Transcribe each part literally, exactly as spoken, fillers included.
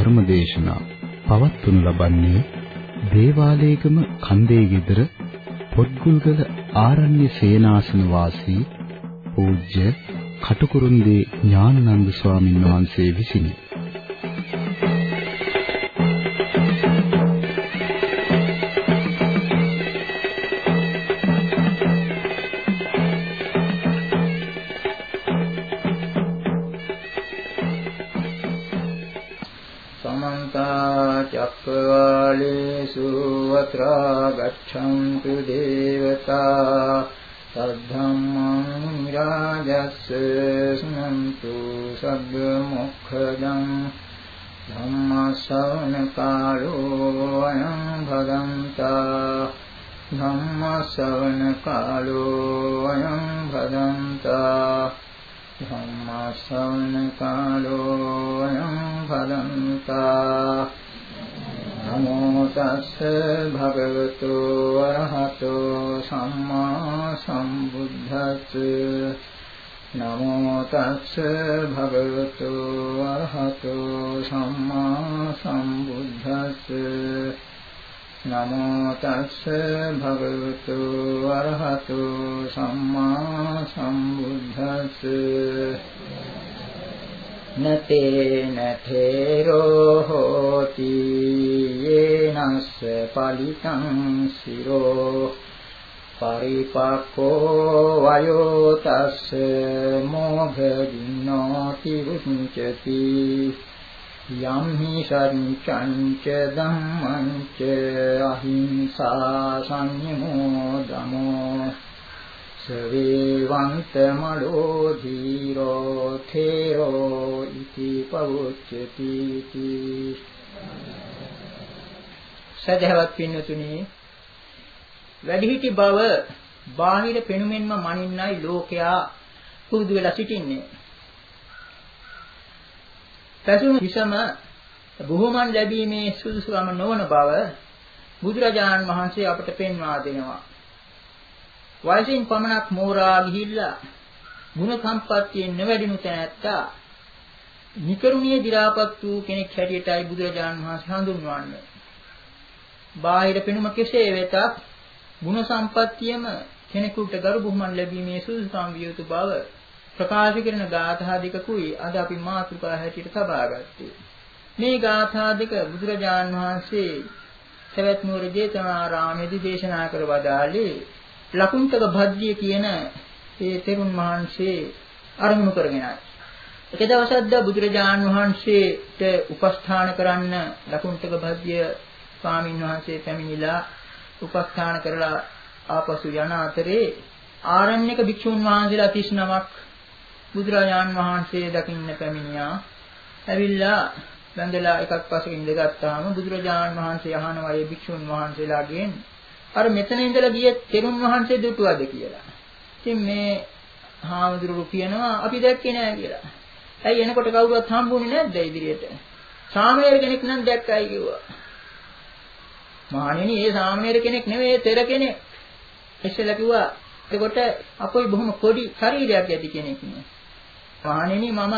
ධර්ම දේශනා පවත්වනු ලබන්නේ දේවාලේගම කන්දේ ගෙදර පොත්ගුල්ගල ආරණ්‍ය සේනාසන වාසී පූජ්‍ය කටුකුරුන්දී ඥානানন্দ ස්වාමීන් වහන්සේ විසිනි. චක්කවාලේසු වත්‍රා ගච්ඡන්තු දේවතා සද්ධම්මං රාජස්ස සුනන්තු සග්ග මොක්ඛදං ධම්මස්සවන කාලෝ අයං භදන්තා ධම්මස්සවන කාලෝ අයං භදන්තා ධම්මස්සවන කාලෝ අයං භදන්තා නමෝ තස්ස භගවතු වරහතෝ සම්මා සම්බුද්දස්ස නමෝ තස්ස භගවතු වරහතෝ සම්මා සම්බුද්දස්ස නමෝ තස්ස භගවතු වරහතෝ සම්මා සම්බුද්දස්ස නතේ නතේරෝ හෝති යේනස්ස පලිතං සිරෝ පරිපක්ඛෝ වයෝ තස්ස මොඝදිනෝති උච්චති යම් හි සංචංච ධම්මංච අහිංසා සංයමෝ දමෝ සවේවන්ත මලෝ ධීරෝ තේරෝ ඉති පවුච්චති. සදහවත් පින්නතුනි, වැඩිහිටි බව බාහිර පෙනුමෙන්ම මනින්නයි ලෝකයා පුරුදු වෙලා සිටින්නේ. පැසුණු විසම බුහුමන් ලැබීමේ සුදුසුකම නොවන බව බුදුරජාණන් වහන්සේ අපට පෙන්වා දෙනවා. වයසින් පමණක් මෝරා ගිහිල්ලා ගුණ සම්පත්තියෙන් නොවැඩිණු තැනැත්තා නිකරුණිය දි รา පත් වූ කෙනෙක් හැටියටයි බුදුරජාණන් වහන්සේ හඳුන්වන්නේ. බාහිර පෙනුම කෙසේ වෙතත් ගුණ සම්පත්තියම කෙනෙකුට ගරු බුහුමන් ලැබීමේ සුදුසුකම් විය යුතු බව ප්‍රකාශ කරන ගාථා දෙකකුයි අද අපි මාතෘකා හැටියට තබාගත්තේ. මේ ගාථා දෙක බුදුරජාණන් වහන්සේ සවැත් නුවර ජේතවනාරාමයේදී දේශනා කර වදාළේ ලකුණ්ඨක භද්දිය කියන ඒ තෙරුන් වහන්සේ අරමුණු කරගෙනයි. එක දවසක් ද බුදුරජාණන් වහන්සේට උපස්ථාන කරන්න ලකුණ්ඨක භද්දිය ස්වාමීන් වහන්සේ පැමිණිලා උපස්ථාන කරලා ආපසු යන අතරේ ආරණ්‍යක භික්ෂුන් වහන්සේලා තිස් නමක් බුදුරජාණන් වහන්සේ දකින්න පැමිණියා. ඇවිල්ලා බඳලා එකක් පස්සෙ ඉඳගත්තාම බුදුරජාණන් වහන්සේ අහනවා මේ භික්ෂුන් වහන්සේලාගෙන් අර මෙතන ඉඳලා ගිය තෙරුන් වහන්සේ දුටුවද කියලා. ඉතින් මේ හාමුදුරුවෝ කියනවා අපි දැක්කේ නෑ කියලා. ඇයි එනකොට කවුරුවත් හම්බුනේ නැද්ද ඉදිරියට? සාමණේර කෙනෙක් නම් දැක්කයි කිව්වා. මහණෙනි, ඒ සාමණේර කෙනෙක් නෙවෙයි, තෙර කෙනෙක්. එස්සෙල්ලා කිව්වා එතකොට අපොයි බොහොම පොඩි ශරීරයක් ඇති කෙනෙක් නේ. මහණෙනි, මම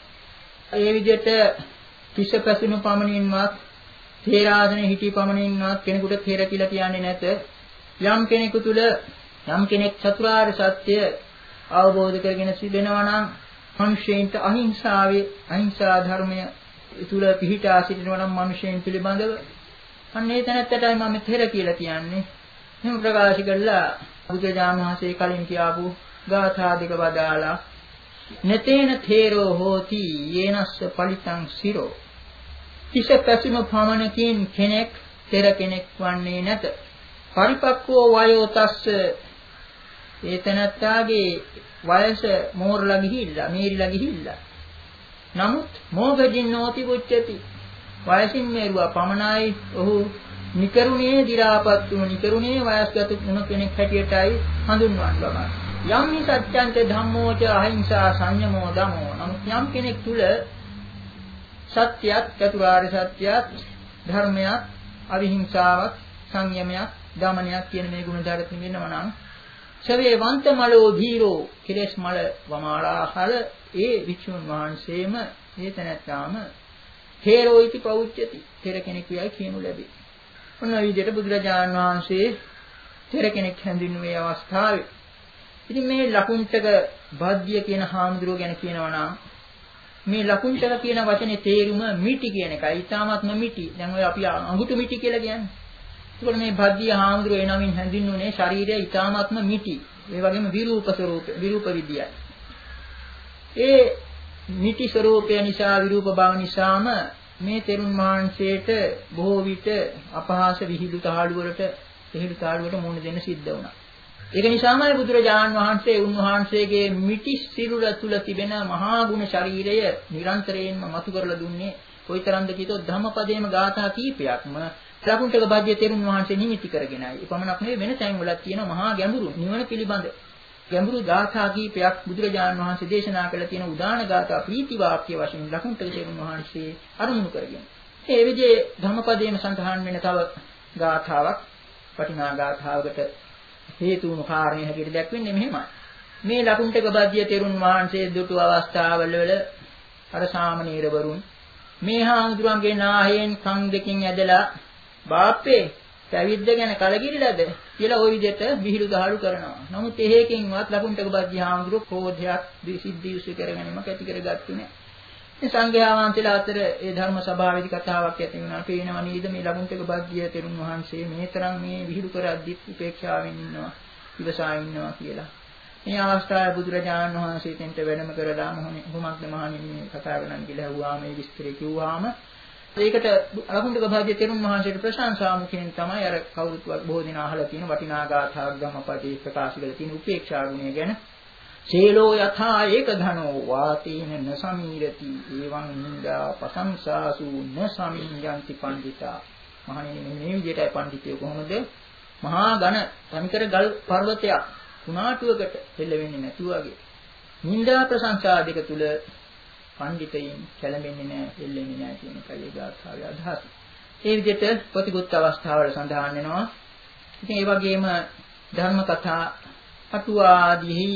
ඒ විදිහට කිස පැසුණු පමණින්වත් තේරාසනේ හිටි පමණින්වත් කෙනෙකුට තේර කියලා කියන්නේ නැත. යම් කෙනෙකු තුල යම් කෙනෙක් චතුරාර්ය සත්‍ය අවබෝධ කරගෙන සිටිනවා නම් මනුෂ්‍යයින්ට අහිංසාවේ අහිංසා ධර්මය තුල පිහිටා සිටිනවා නම් මනුෂ්‍යයින් පිළිබඳව අන්න ඒ තැනත්තටයි මම තේර කියලා කියන්නේ. එහෙම ප්‍රකාශ කළා බුදුජානක මහසේ කලින් කියාපු ගාථා දෙක වදාලා නතේන තේරෝ හෝති යේනස්ස පලිතං සිරෝ. කිස පැසීම පමණකින් කෙනෙක් තෙර කෙනෙක් වන්නේ නැත. පරිපක්ඛෝ වයෝ තස්ස, ඒ තැනත්තාගේ වයස මෝරලා ගිහිල්ලා මේරිලා ගිහිල්ලා. නමුත් මෝගජින්නෝති පුච්චති, වයසින් මේරුවා පමණයි ඔහු නිකරුණේ දි รา පත් වුණු නිකරුණේ වයස්ගත වුණ කෙනෙක් හැටියටයි හඳුන්වන්න ලබන්නේ. යම් හි සත්‍යංච ධම්මෝච අහිංසා සංයමෝ දමෝ. නමුත් යම් කෙනෙක් තුල සත්‍යයක්, චතුරාර්ය සත්‍යයක්, ධර්මයක්, අවිහිංසාවක්, සංයමයක්, දමනයක් කියන මේ ගුණ ධර්ම තිබෙනවා නම් සවේ වන්ත මලෝ ධීරෝ, කෙලෙස් මල වමාලාහල ඒ වික්ෂුන් වහන්සේම ඒ තැනැත්තාම හේරෝයිති පෞච්චති. තෙර කෙනෙක් වියයි කියනු ලැබේ. ඔන්න ඔය විදිහට බුදුරජාණන් වහන්සේ තෙර කෙනෙක් හැඳින්වුවේ අවස්ථාවේ. ඉතින් මේ ලකුණ්ඨක බාද්‍ය කියන හාමුදුරුව ගැන කියනවා නම් මේ ලකුණ්ඨක කියන වචනේ තේරුම මිටි කියන එකයි. ඊටාත්ම මිටි. දැන් ඔය අපි අඟුතු මිටි කියලා කියන්නේ. ඒකෝට මේ බාද්‍ය හාමුදුරුව එනමින් හැඳින්වුනේ ශරීරය ඊටාත්ම මිටි. ඒ වගේම විරූප ස්වરૂප විරූප විද්‍යයි. ඒ මිටි ස්වરૂපය නිසා විරූප බව නිසාම මේ තෙරුන් වහන්සේට බොහෝ විට අපහාස විහිළු තාඩු වලට විහිළු තාඩු වලට මුහුණ දෙන්න සිද්ධ වුණා. ඒක නිසාමයි බුදුරජාණන් වහන්සේ උන්වහන්සේගේ මිටි සිරුර තුල තිබෙන මහා ගුණ ශරීරය නිරන්තරයෙන්ම මතු කරලා දුන්නේ. කොයිතරම්ද කීතොත් ධම්මපදයේම ගාථා කීපයක්ම ලකුණ්ඨක බාද්‍ය තෙරුන් වහන්සේ නිමිති කරගෙනයි. ඒ පමණක් නෙවෙයි වෙන තැන්වලත් තියෙන මහා ගැඹුරු නිවන පිළිබඳ ගැඹුරු ගාථා කීපයක් බුදුරජාණන් වහන්සේ දේශනා කළ තියෙන උදාන ගාථා ප්‍රීති වාක්‍ය වශයෙන් ලකුණ්ඨක තෙරුන් වහන්සේ අරමුණු කරගෙන. ඒ විදිහේ ධම්මපදයේම සඳහන් වෙන තව ගාථාවක් වටිනා ගාථාවකට හේතු වුණු කාරණේ හැටියට දැක්වෙන්නේ මෙහෙමයි. මේ ලකුණ්ඨක බාද්‍ය තෙරුන් වහන්සේ දුටු අවස්ථාවල වල අර සාමණේරවරුන් මේ හාමුදුරන්ගේ නාහයෙන් කන් දෙකින් ඇදලා බාප්පේ පැවිද්ද ගැන කලකිරිලාද කියලා ওই විදිහට විහිළු දහළු කරනවා. නමුත් එහෙකින්වත් ලකුණ්ඨක බාද්‍ය හාමුදුරුවෝ කෝධයක් සිද්ධියුසු කරගැනීමක් ඇති කරගත්තේ නැහැ. මේ සංඝයා වහන්සේලා අතර ඒ ධර්ම සභාවේදී කතාවක් ඇති වුණා. පේනවා නේද මේ ලකුණ්ඨක බාද්‍ය තෙරුන් වහන්සේ මේ තරම් මේ විහිළු කරද්දිත් උපේක්ෂාවෙන් ඉන්නවා, ඉවසා ඉන්නවා කියලා. මේ අවස්ථාවේ බුදුරජාණන් වහන්සේ තෙන්ට වැඩම කරලා මොහොනේ කොහොමද මහණෙනි මේ කතා කරන්න කියලා ඇහුවා. මේ විස්තරය කිව්වාම ඒකට ලකුණ්ඨක බාද්‍ය තෙරුන් වහන්සේට ප්‍රශංසා මුඛයෙන් තමයි අර කවුරුත් බොහෝ දෙනා අහලා තියෙන වටිනා ගාථාවක් ධම්මපදයේ ප්‍රකාශ කරලා තියෙන උපේක්ෂා ගුණය ගැන. සේලෝ යථා ඒක ධනෝ වාතේන න සමීරති එවං නින්දා ප්‍රශංසාසු න සමිඤ්ඤන්ති පණ්ඩිතා. මහණෙනි මේ විදිහටයි පඬිතුයෝ කොහොමද මහා ඝන තනිකර ගල් පර්වතයක් කුණාටුවකට දෙල්ල වෙන්නේ නැතුව වගේ නින්දා ප්‍රශංසා දෙක තුල පඬිතයින් කැළඹෙන්නේ නැහැ, එල්ලෙන්නේ නැහැ කියන එකයි ඒ ගාථාවේ අදහස. ඒ විදිහට ප්‍රතිගුත් අවස්ථාවල සඳහන් වෙනවා. ඉතින් ඒ වගේම ධර්ම කතා අටුවාදී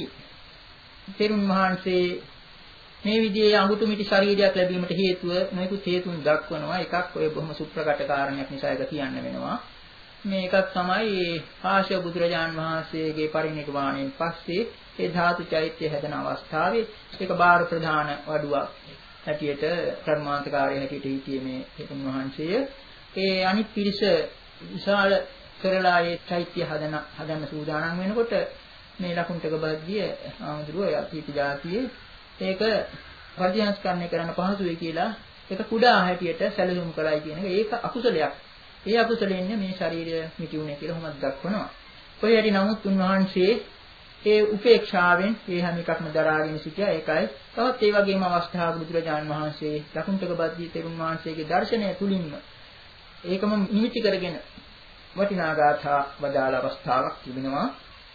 තෙරුන් වහන්සේ මේ විදිහේ අඟුතු මිටි ශරීරයක් ලැබීමට හේතුව මේකුත් හේතුන් දක්වනවා. එකක් ඔය බොහොම සුප්‍රකට කාරණයක් නිසා ඒක කියන්න වෙනවා. මේ එකක් තමයි ආශය බුදුරජාන් වහන්සේගේ පරිනිර්වාණයෙන් පස්සේ ඒ ධාතු චෛත්‍ය හැදෙන අවස්ථාවේ ඒක බාර ප්‍රධාන වඩුවක් හැටියට කර්මාන්තකාරය හැටියට හිටියේ මේ තෙරුන් වහන්සේය. ඒ අනිත් පිරිස විශාල කරලා ඒ චෛත්‍ය හදන හදන්න සූදානම් වෙනකොට මේ ලකුණ්ඨක බාද්‍ය ආමඳුරෝ යතිපි જાතියේ ඒක පරිහාස්කරණය කරන්න පහසුයි කියලා ඒක කුඩා හැටියට සැලසුම් කළයි කියන එක ඒක අකුසලයක්. ඒ අකුසලෙන්නේ මේ ශරීරය මිටිුනේ කියලා කොහොමද දක්වනවා. කොහේ හරි නමුත් උන්වහන්සේ ඒ උපේක්ෂාවෙන් ඒ හැම එකක්ම දරාගෙන සිටියා. ඒකයි තවත් ඒ වගේම අවස්ථාවක බුදුරජාණන් වහන්සේ ලකුණ්ඨක බාද්‍ය තෙරුන් වහන්සේගේ දර්ශනය තුලින්ම ඒකම නිමිති කරගෙන වටිනා ගාථා වදාළ අවස්ථාවක් තිබෙනවා.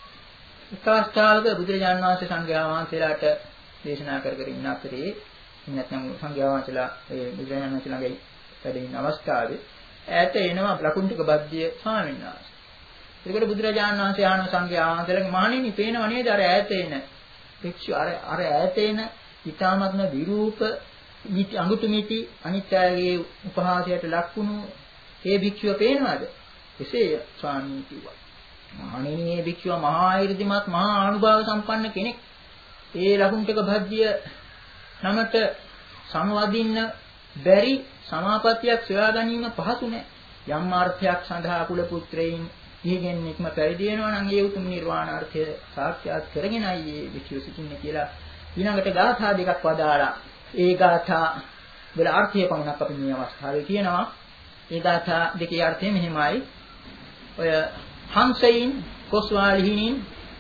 එක් අවස්ථාවක බුදුරජාණන් වහන්සේ සංඝයා වහන්සේලාට දේශනා කර කර ඉන්න අතරේ නැත්නම් සංඝයා වහන්සේලා ඒ බුදුරජාණන් වහන්සේ ළඟ වැඩ ඉන්න අවස්ථාවේ ඈත එනවා ලකුණ්ඨක බාද්‍ය ස්වාමීන් වහන්සේ. ඒකට බුදුරජාණන් වහන්සේ ආන සංඝයා වහන්සේලාගේ මහණෙනි පේනව නේද අර ඈත එන භික්ෂු අර අර ඈත එන ඊ타මත්ම විරූප අඟුතු මිටි අනිත්‍යයේ උපහාසයට ලක්ුණු ඒ භික්ෂුව පේනවද? එසේ ස්වාමීන් කිව්වා. මහණෙනි මේ භික්ෂුව මහා ඍද්ධිමත් මහා ආනුභාව සම්පන්න කෙනෙක්. ඒ ලකුණ්ඨක බාද්‍ය නමට සමවදින්න බැරි සමාපත්තියක් සොයා ගැනීම පහසු නෑ. යම් අර්ථයක් සඳහා කුල පුත්‍රයන් ඊගෙන් නික්ම පරිදි වෙනවා නම් ඒ උතුම් නිර්වාණ අර්ථය සාක්ෂාත් කරගෙනයි මේ විචිය සිටින්නේ කියලා ඊළඟට ගාථා දෙකක් වදාලා ඒ ගාථා වල අර්ථය පමණක් අපි මේ අවස්ථාවේ කියනවා. ඒ ගාථා දෙකේ අර්ථය මෙහිමයි. ඔය හංසයින් කොස්වාලිහිනින්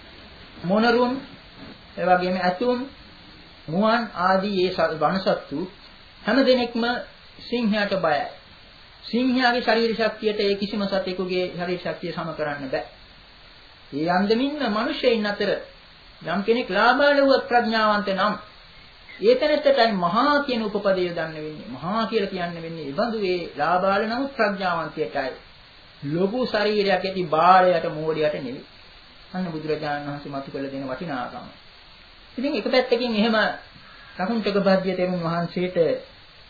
මොනරුන් ඒ වගේම ඇතුම් මුවන් ආදී ඒ වනසත්තු හැම දිනෙකම සිංහයාට බයයි. සිංහයාගේ ශරීර ශක්තියට ඒ කිසිම සතෙකුගේ ශරීර ශක්තිය සම කරන්න බෑ. ඒ අන්දමින්ම මිනිසෙයින් අතර යම් කෙනෙක් ලාභාලුවත් ප්‍රඥාවන්ත නම් ඒ තැනටයි මහා කියන උපපදය දන්න වෙන්නේ. මහා කියලා කියන්න වෙන්නේ ඒ බඳු ඒ ලාභාල නමුත් ප්‍රඥාවන්තයටයි. ලොකු ශරීරයක් ඇති බාලයට මෝඩයට නෙවෙයි. අන්න බුදුරජාණන් වහන්සේ මතු කළ දෙන වටිනාකම. ඉතින් එක පැත්තකින් එහෙම ලකුණ්ඨක බාද්‍ය තෙරුන් වහන්සේට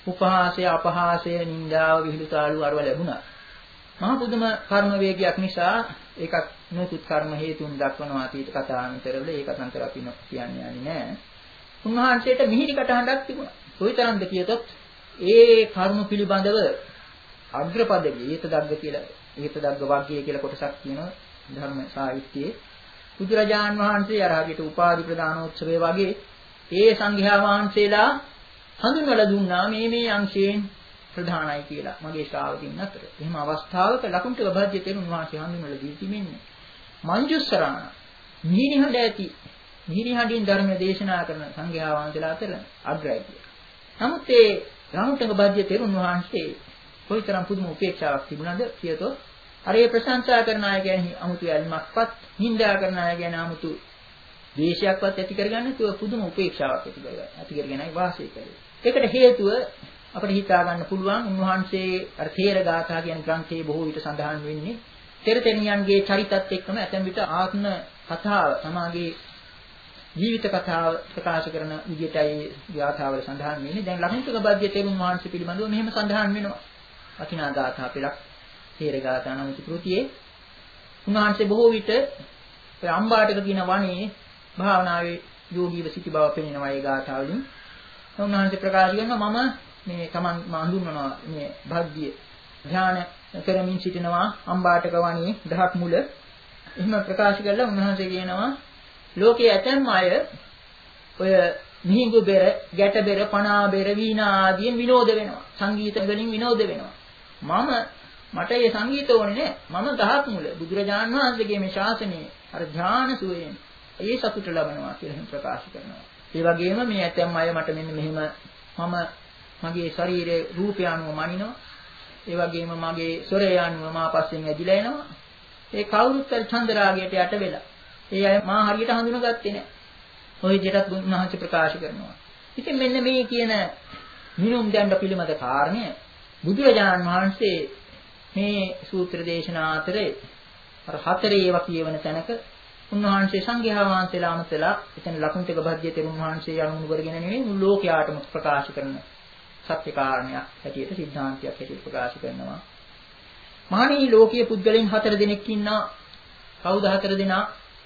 උපහාසය, අපහාසය, නින්දාව, විහිළුතාලු අරව ලැබුණා. මහා පුදුම කර්ම වේගයක් නිසා ඒකක් නොකුත් කර්ම හේතුන් දක්වනවා අතීත කථාන්තරවල. ඒකත් අන්තර අපි කියන්නේ නැහැ. උන්වහන්සේට මිහිරි කටහඬක් තිබුණා. කොයිතරම්ද කියතොත් ඒ කර්ම පිළිබඳව අග්‍රපදයේ ඊත දග්ග කියලා ඊත දග්ග වර්ගය කියලා කොටසක් තියෙනවා ධර්ම සාහිත්‍යයේ. බුදුරජාන් වහන්සේ අරහට උපාධි ප්‍රදානෝත්සවයේ වගේ ඒ සංඝයා වහන්සේලා හඳුන්වලා දුන්නා මේ මේ අංශයෙන් ප්‍රධානයි කියලා මගේ ශ්‍රාවකින් අතර. එහෙම අවස්ථාවක ලකුණ්ඨක භාග්‍ය තෙරුන් වහන්සේ හඳුන්වලා දී තිබෙන්නේ මංජුස්සරාණ මිහිරිහඬ ඇති මිහිරිහඬින් ධර්ම දේශනා කරන සංඝයා වහන්සේලා අතර අග්‍රයි කියලා. නමුත් ඒ ලකුණ්ඨක භාග්‍ය තෙරුන් වහන්සේ කොයිතරම් පුදුම උපේක්ෂාවක් තිබුණාද කියතොත් අර ඒ ප්‍රශංසා කරන අය කියන්නේ 아무තු යල්මක්වත් නිඳා කරන අය කියන්නේ 아무තු ද්වේෂයක්වත් ඇති කරගන්න තුව පුදුම උපේක්ෂාවක් ඇති කරගන්න. ඇති කරගෙනයි වාසය කරේ. ඒකට හේතුව අපිට හිතා ගන්න පුළුවන් උන්වහන්සේ අර තේර ගාථා කියන ග්‍රන්ථයේ බොහෝ විට සඳහන් වෙන්නේ තෙර තෙරණියන්ගේ චරිතත් එක්කම ඇතැම් විට ආත්ම කතාව සමාගයේ ජීවිත කතාව ප්‍රකාශ කරන විදිහටයි ගාථාවල සඳහන් වෙන්නේ. දැන් ලකුණ්ඨක භාග්‍ය තෙරුන් වහන්සේ පිළිබඳව මෙහෙම සඳහන් වෙනවා. වටිනා ගාථා පෙළක් තේර ගාථා නම් කෘතියේ උන්වහන්සේ බොහෝ විට ඔය අම්බාටක කියන වනයේ භාවනාවේ යෝගීව සිටි බව පෙනෙනවා ඒ ගාථාවලින්. උන්වහන්සේ ප්‍රකාශ කරනවා මම මේ තමන් මා හඳුන්වනවා මේ භාග්‍ය ධ්‍යාන කරමින් සිටිනවා අම්බාටක වනයේ දහක් මුල. එහෙම ප්‍රකාශ කළා උන්වහන්සේ කියනවා ලෝකයේ ඇතැම් අය ඔය මිහිඟු බෙර, ගැට බෙර, පණා බෙර, වීණා ආදියෙන් විනෝද වෙනවා. සංගීත වලින් විනෝද වෙනවා. මම මට මේ සංගීත ඕනේ නෑ. මම දහක් මුල බුදුරජාණන් වහන්සේගේ මේ ශාසනයේ අර ධ්‍යාන සුවයෙන් ඒ සතුට ලබනවා කියලා හිම ප්‍රකාශ කරනවා. ඒ වගේම මේ ඇතැම් අය මට මෙන්න මෙහෙම මම මගේ ශරීරයේ රූපය අනුව මනිනවා. ඒ වගේම මගේ ස්වරය අනුව මා පස්සෙන් ඇදිලා එනවා. ඒ කවුරුත් ඡන්ද රාගයට යට වෙලා. ඒ අය මා හරියට හඳුනගත්තේ නෑ. ඔය විදිහට බුදුන්වහන්සේ ප්‍රකාශ කරනවා. ඉතින් මෙන්න මේ කියන මිනුම් දණ්ඩ පිළිමද කාරණය බුදුරජාණන් වහන්සේ මේ සූත්‍ර දේශනා අතරේ අර හතරේ ඒවා කියවන තැනක උන්වහන්සේ සංඝයා වහන්සේලා අමතලා එතන ලකුණ්ඨක භාග්‍ය තෙරුන් වහන්සේ අනුමුණු කරගෙන නෙවෙයි මුළු ලෝකයාටම ප්‍රකාශ කරන සත්‍ය කාරණයක් හැටියට සිද්ධාන්තයක් හැටියට ප්‍රකාශ කරනවා. මහණී ලෝකීය පුද්ගලයන් හතර දෙනෙක් ඉන්නා. කවුද හතර දෙනා?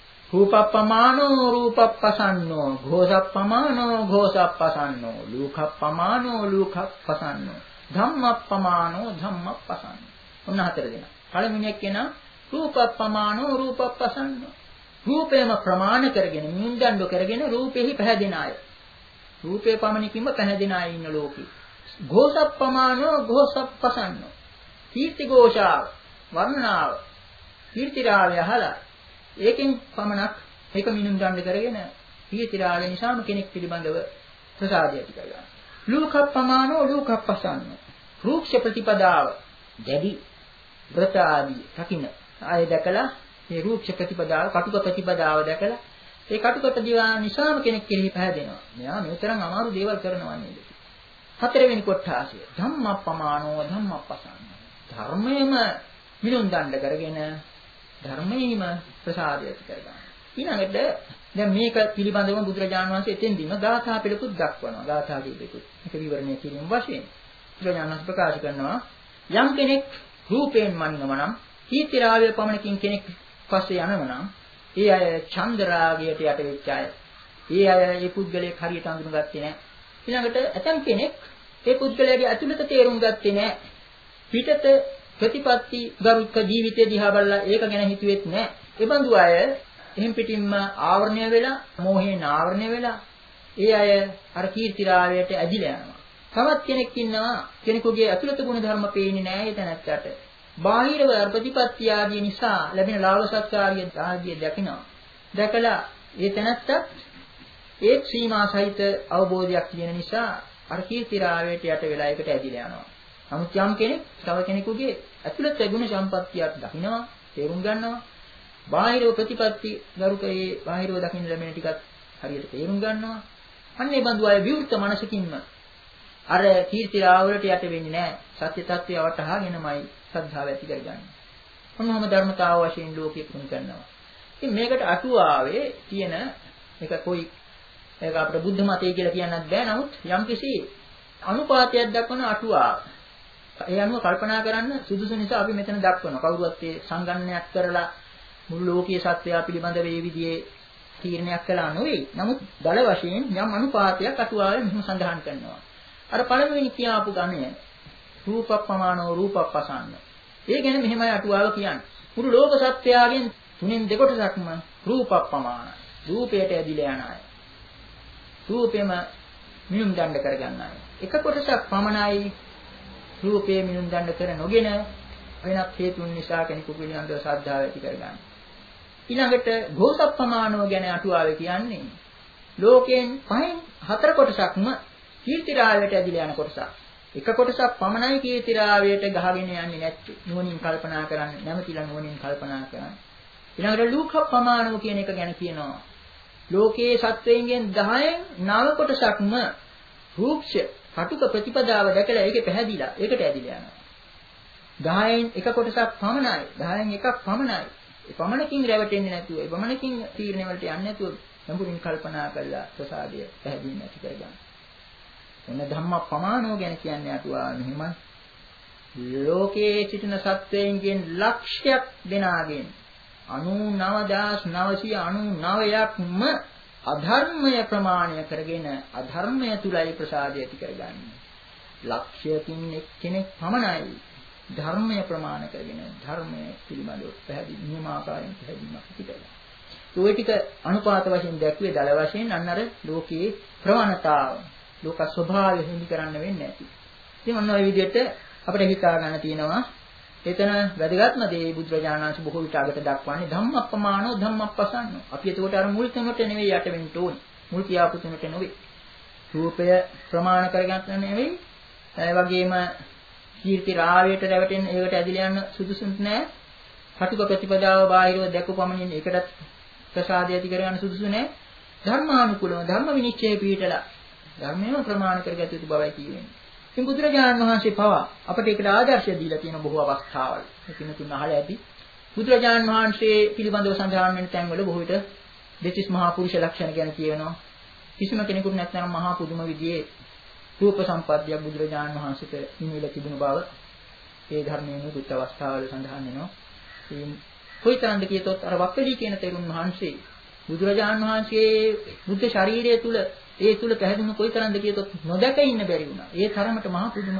රූපප්පමානෝ රූපප්පසන්නෝ, ഘോഷප්පමානෝ ഘോഷප්පසන්නෝ, ලූකප්පමානෝ ලූකප්පසන්නෝ, ධම්මප්පමානෝ ධම්මප්පසන්නෝ. ඔන්න හතර දෙනා. පළවෙනි කෙනා රූපප්පමානෝ රූපප්පසන්නෝ. රූපයම ප්‍රමාණ කරගෙන නින්දඬ කරගෙන රූපෙහි පැහැදෙන අය. රූපේ පමණකින්ම පැහැදෙන අය ඉන්න ලෝකේ. ഘോഷප්පමානෝ ഘോഷප්පසන්නෝ. කීර්ති ഘോഷාව, වර්ණනාව, කීර්තිරාවය අහලා ඒකෙන් පමණක් ඒක මිනුම් දණ්ඩ කරගෙන කීර්තිරාවය නිසාම කෙනෙක් පිළිබඳව ප්‍රසාදය ඇති කරගන්නවා. ලූකප්පමානෝ ලූකප්පසන්නෝ. රූක්ෂ ප්‍රතිපදාව, දැඩි ව්‍රත ආදී රකින්න ආය දැකලා මේ රූක්ෂ ප්‍රතිපදාව, කටුක ප්‍රතිපදාව දැකලා ඒ කටුක ප්‍රතිපදාව නිසාම කෙනෙක් කෙරෙහි පැහැදෙනවා. මෙයා මේතරම් අමාරු දේවල් කරනවා නේද? හතරවෙනි කොටාසය ධම්මප්පමානෝ ධම්මප්පසන්නෝ. ධර්මයේම මිනුම් දණ්ඩ කරගෙන ධර්මයේම ප්‍රසාදය ඇති කරගන්නවා. ඊළඟට දැන් මේක පිළිබඳව බුදුරජාණන් වහන්සේ එතෙන්දීම ගාථා පිළිකුත් දක්වනවා. ගාථා පිළිකුත් මේක විවරණය කිරීම වශයෙන් බුදුරජාණන් වහන්සේ ප්‍රකාශ කරනවා යම් කෙනෙක් රූපයෙන් මනිනවා නම් කීර්තිරාවය පමණකින් කෙනෙක් පස්සේ යනවා නම් ඒ අය ඡන්ද රාගයට යට වෙච්ච අය. ඒ අය මේ පුද්ගලයෙක් හරියට අඳුනගත්තේ නැහැ. ඊළඟට ඇතම් කෙනෙක් ඒ පුද්ගලයාගේ අතුලත තේරුම් ගත්තේ නැහැ. පිටත ප්‍රතිපත්ති ගරුක ජීවිතය දිහා බලලා ඒක ගැන හිතුවෙත් නැහැ. ඒ බඳු අය එහෙම් පිටින්ම ආවරණය වෙලා, මෝහයෙන් ආවරණය වෙලා ඒ අය අර කීර්තිරාවයට ඇදිලා යනවා. තවත් කෙනෙක් ඉන්නවා කෙනෙකුගේ අතුලත ගුණ ධර්ම පේන්නේ නැහැ ඒ තැනත්තට. බාහිරව ප්‍රතිපත්ති ආදී නිසා ලැබෙන ලාභ සත්කාරිය ආදී දකිනවා. දැකලා ඒ තැනත්තත් ඒ සීමා සහිත අවබෝධයක් තියෙන නිසා අර කීර්තිරාවයට යට වෙලා ඒකට ඇදිලා යනවා. නමුත් යම් කෙනෙක් තව කෙනෙකුගේ ඇතුළත ගුණ සම්පත්තියක් දකිනවා, තේරුම් ගන්නවා. බාහිරව ප්‍රතිපත්ති ගරුකයේ බාහිරව දකින්න ලැබෙන ටිකත් හරියට තේරුම් ගන්නවා. අන්න ඒ බඳු අය විවෘත මනසකින්ම අර කීර්තිරාවලට යට වෙන්නේ නැහැ. සත්‍ය tattve අවටහාගෙනමයි ශ්‍රද්ධාව ඇති කරගන්නේ. මොනවාම ධර්මතාව වශයෙන් ලෝකෙ පුහුණු කරනවා. ඉතින් මේකට අටුවාවේ තියෙන එක කොයි ඒක අපිට බුද්ධ මතය කියලා කියන්නත් බෑ. නමුත් යම්කිසි අනුපාතයක් දක්වන අටුවාව. ඒ අනුව කල්පනා කරන්න සුදුසු නිසා අපි මෙතන දක්වනවා. කවුරුත් ඒ සංගණනයක් කරලා මුළු ලෝකීය සත්‍යය පිළිබඳව මේ විදිහේ තීරණයක් කළා නෙවෙයි. නමුත් දල වශයෙන් යම් අනුපාතයක් අටුවාවේ මෙහෙම සඳහන් කරනවා. අර පළමුවෙනි කියාපු ගණය රූපප්පමානෝ රූපප්පසන්න. ඒ කියන්නේ මෙහෙමයි අටුවාව කියන්නේ. මුළු ලෝක සත්‍යයෙන් තුනෙන් දෙකොටසක්ම රූපප්පමානයි. රූපයට ඇදිලා යන අය. රූපෙම මිනුම් දණ්ඩ කරගන්න අය. එක කොටසක් පමණයි රූපේ මිනුම් දණ්ඩ කර නොගෙන වෙනත් හේතුන් නිසා කෙනෙකු පිළිබඳව ශ්‍රද්ධාව ඇති කරගන්න. ඊළඟට ගෝසප්පමානෝ ගැන අටුවාවේ කියන්නේ ලෝකයෙන් පහෙන් හතර කොටසක්ම කීර්තිරාවයට ඇදිලා යන කොටසක්. එක කොටසක් පමණයි කීර්තිරාවයට ගහගෙන යන්නේ නැත්තේ. නුවණින් කල්පනා කරන්න, නැමතිලා නුවණින් කල්පනා කරන්න. ඊළඟට ලූඛප්පමානෝ කියන එක ගැන කියනවා. ලෝකයේ සත්වයන්ගෙන් දහයෙන් නව කොටසක්ම රූක්ෂ කටුක ප්‍රතිපදාව දැකලා ඒකේ පැහැදිලා ඒකට ඇදිලා යනවා. දහයෙන් එක කොටසක් පමණයි. දහයෙන් එකක් පමණයි. ඒ පමණකින් රැවටෙන්නේ නැතුව, ඒ පමණකින් තීරණ වලට යන්නේ නැතුව සම්පූර්ණ කල්පනා කරලා ප්‍රසාදය පැහැදිලි නැති කරගන්න. එන්න ධම්මප්පමානෝ ගැන කියන්නේ අටුවා මෙහෙමයි. ලෝකයේ සිටින සත්වයන්ගෙන් ලක්ෂයක් දෙනාගෙන් අනූනව දහස් නවසිය අනූනවයක්ම අධර්මය ප්‍රමාණය කරගෙන අධර්මය තුලයි ප්‍රසාදය ඇති කරගන්නේ. ලක්ෂයකින් එක්කෙනෙක් පමණයි ධර්මය ප්‍රමාණ කරගෙන ධර්මය පිළිබඳව පැහැදිලි නියමාකාරයෙන් පැහැදිලිමක් ඇති කරගන්නේ. ඒ ටික අනුපාත වශයෙන් දැක්ුවේ දල වශයෙන් අන්න අර ලෝකයේ ප්‍රවණතාව, ලෝක ස්වභාවය හිමි කරන්න වෙන්නේ නැති. ඉතින් ඔන්න ඔය විදිහට අපිට හිතා ගන්න තියෙනවා එතන වැදගත්ම දේ බුදුරජාණන් වහන්සේ බොහෝ විට අගට දක්වන්නේ ධම්මප්පමානෝ ධම්මප්පසන්නෝ. අපි එතකොට අර මුල් තැනට නෙවෙයි යට වෙන්න ඕනේ. මුල් කියාපු තැනට නෙවෙයි. රූපය ප්‍රමාණ කරගන්න නෙවෙයි. ඒ වගේම කීර්ති රාවයට රැවටෙන ඒකට ඇදිලා යන සුදුසුත් නැහැ. කටුක ප්‍රතිපදාව බාහිරව දැකපු පමණින් ඒකටත් ප්‍රසාදය ඇති කරගන්න සුදුසු නැහැ. ධර්මානුකූලව ධර්ම විනිශ්චය පිළිටලා ධර්මයම ප්‍රමාණ කරගත යුතු බවයි කියන්නේ. ඉතින් බුදුරජාණන් වහන්සේ පවා අපට ඒකට ආදර්ශය දීලා තියෙන බොහෝ අවස්ථාවල්. මෙතන තුන අහලා ඇති. බුදුරජාණන් වහන්සේ පිළිබඳව සඳහන් වෙන තැන්වල බොහෝ විට දෙතිස් මහා පුරුෂ ලක්ෂණ ගැන කියනවා. කිසිම කෙනෙකුට නැත්නම් මහා පුදුම විදියේ රූප සම්පත්තියක් බුදුරජාණන් වහන්සේට නිමිලා තිබුණ බව ඒ ධර්මයේ නුදුත් අවස්ථාවල සඳහන් වෙනවා. ඉතින් කොයිතරම්ද කියතොත් අර වක්කලී කියන තෙරුන් වහන්සේ බුදුරජාණන් වහන්සේ බුද්ධ ශරීරය තුල ඒ තුල පැහැදුණු කොයිතරම්ද කියතොත් නොදැක ඉන්න බැරි වුණා. ඒ තරමට මහා පුදුම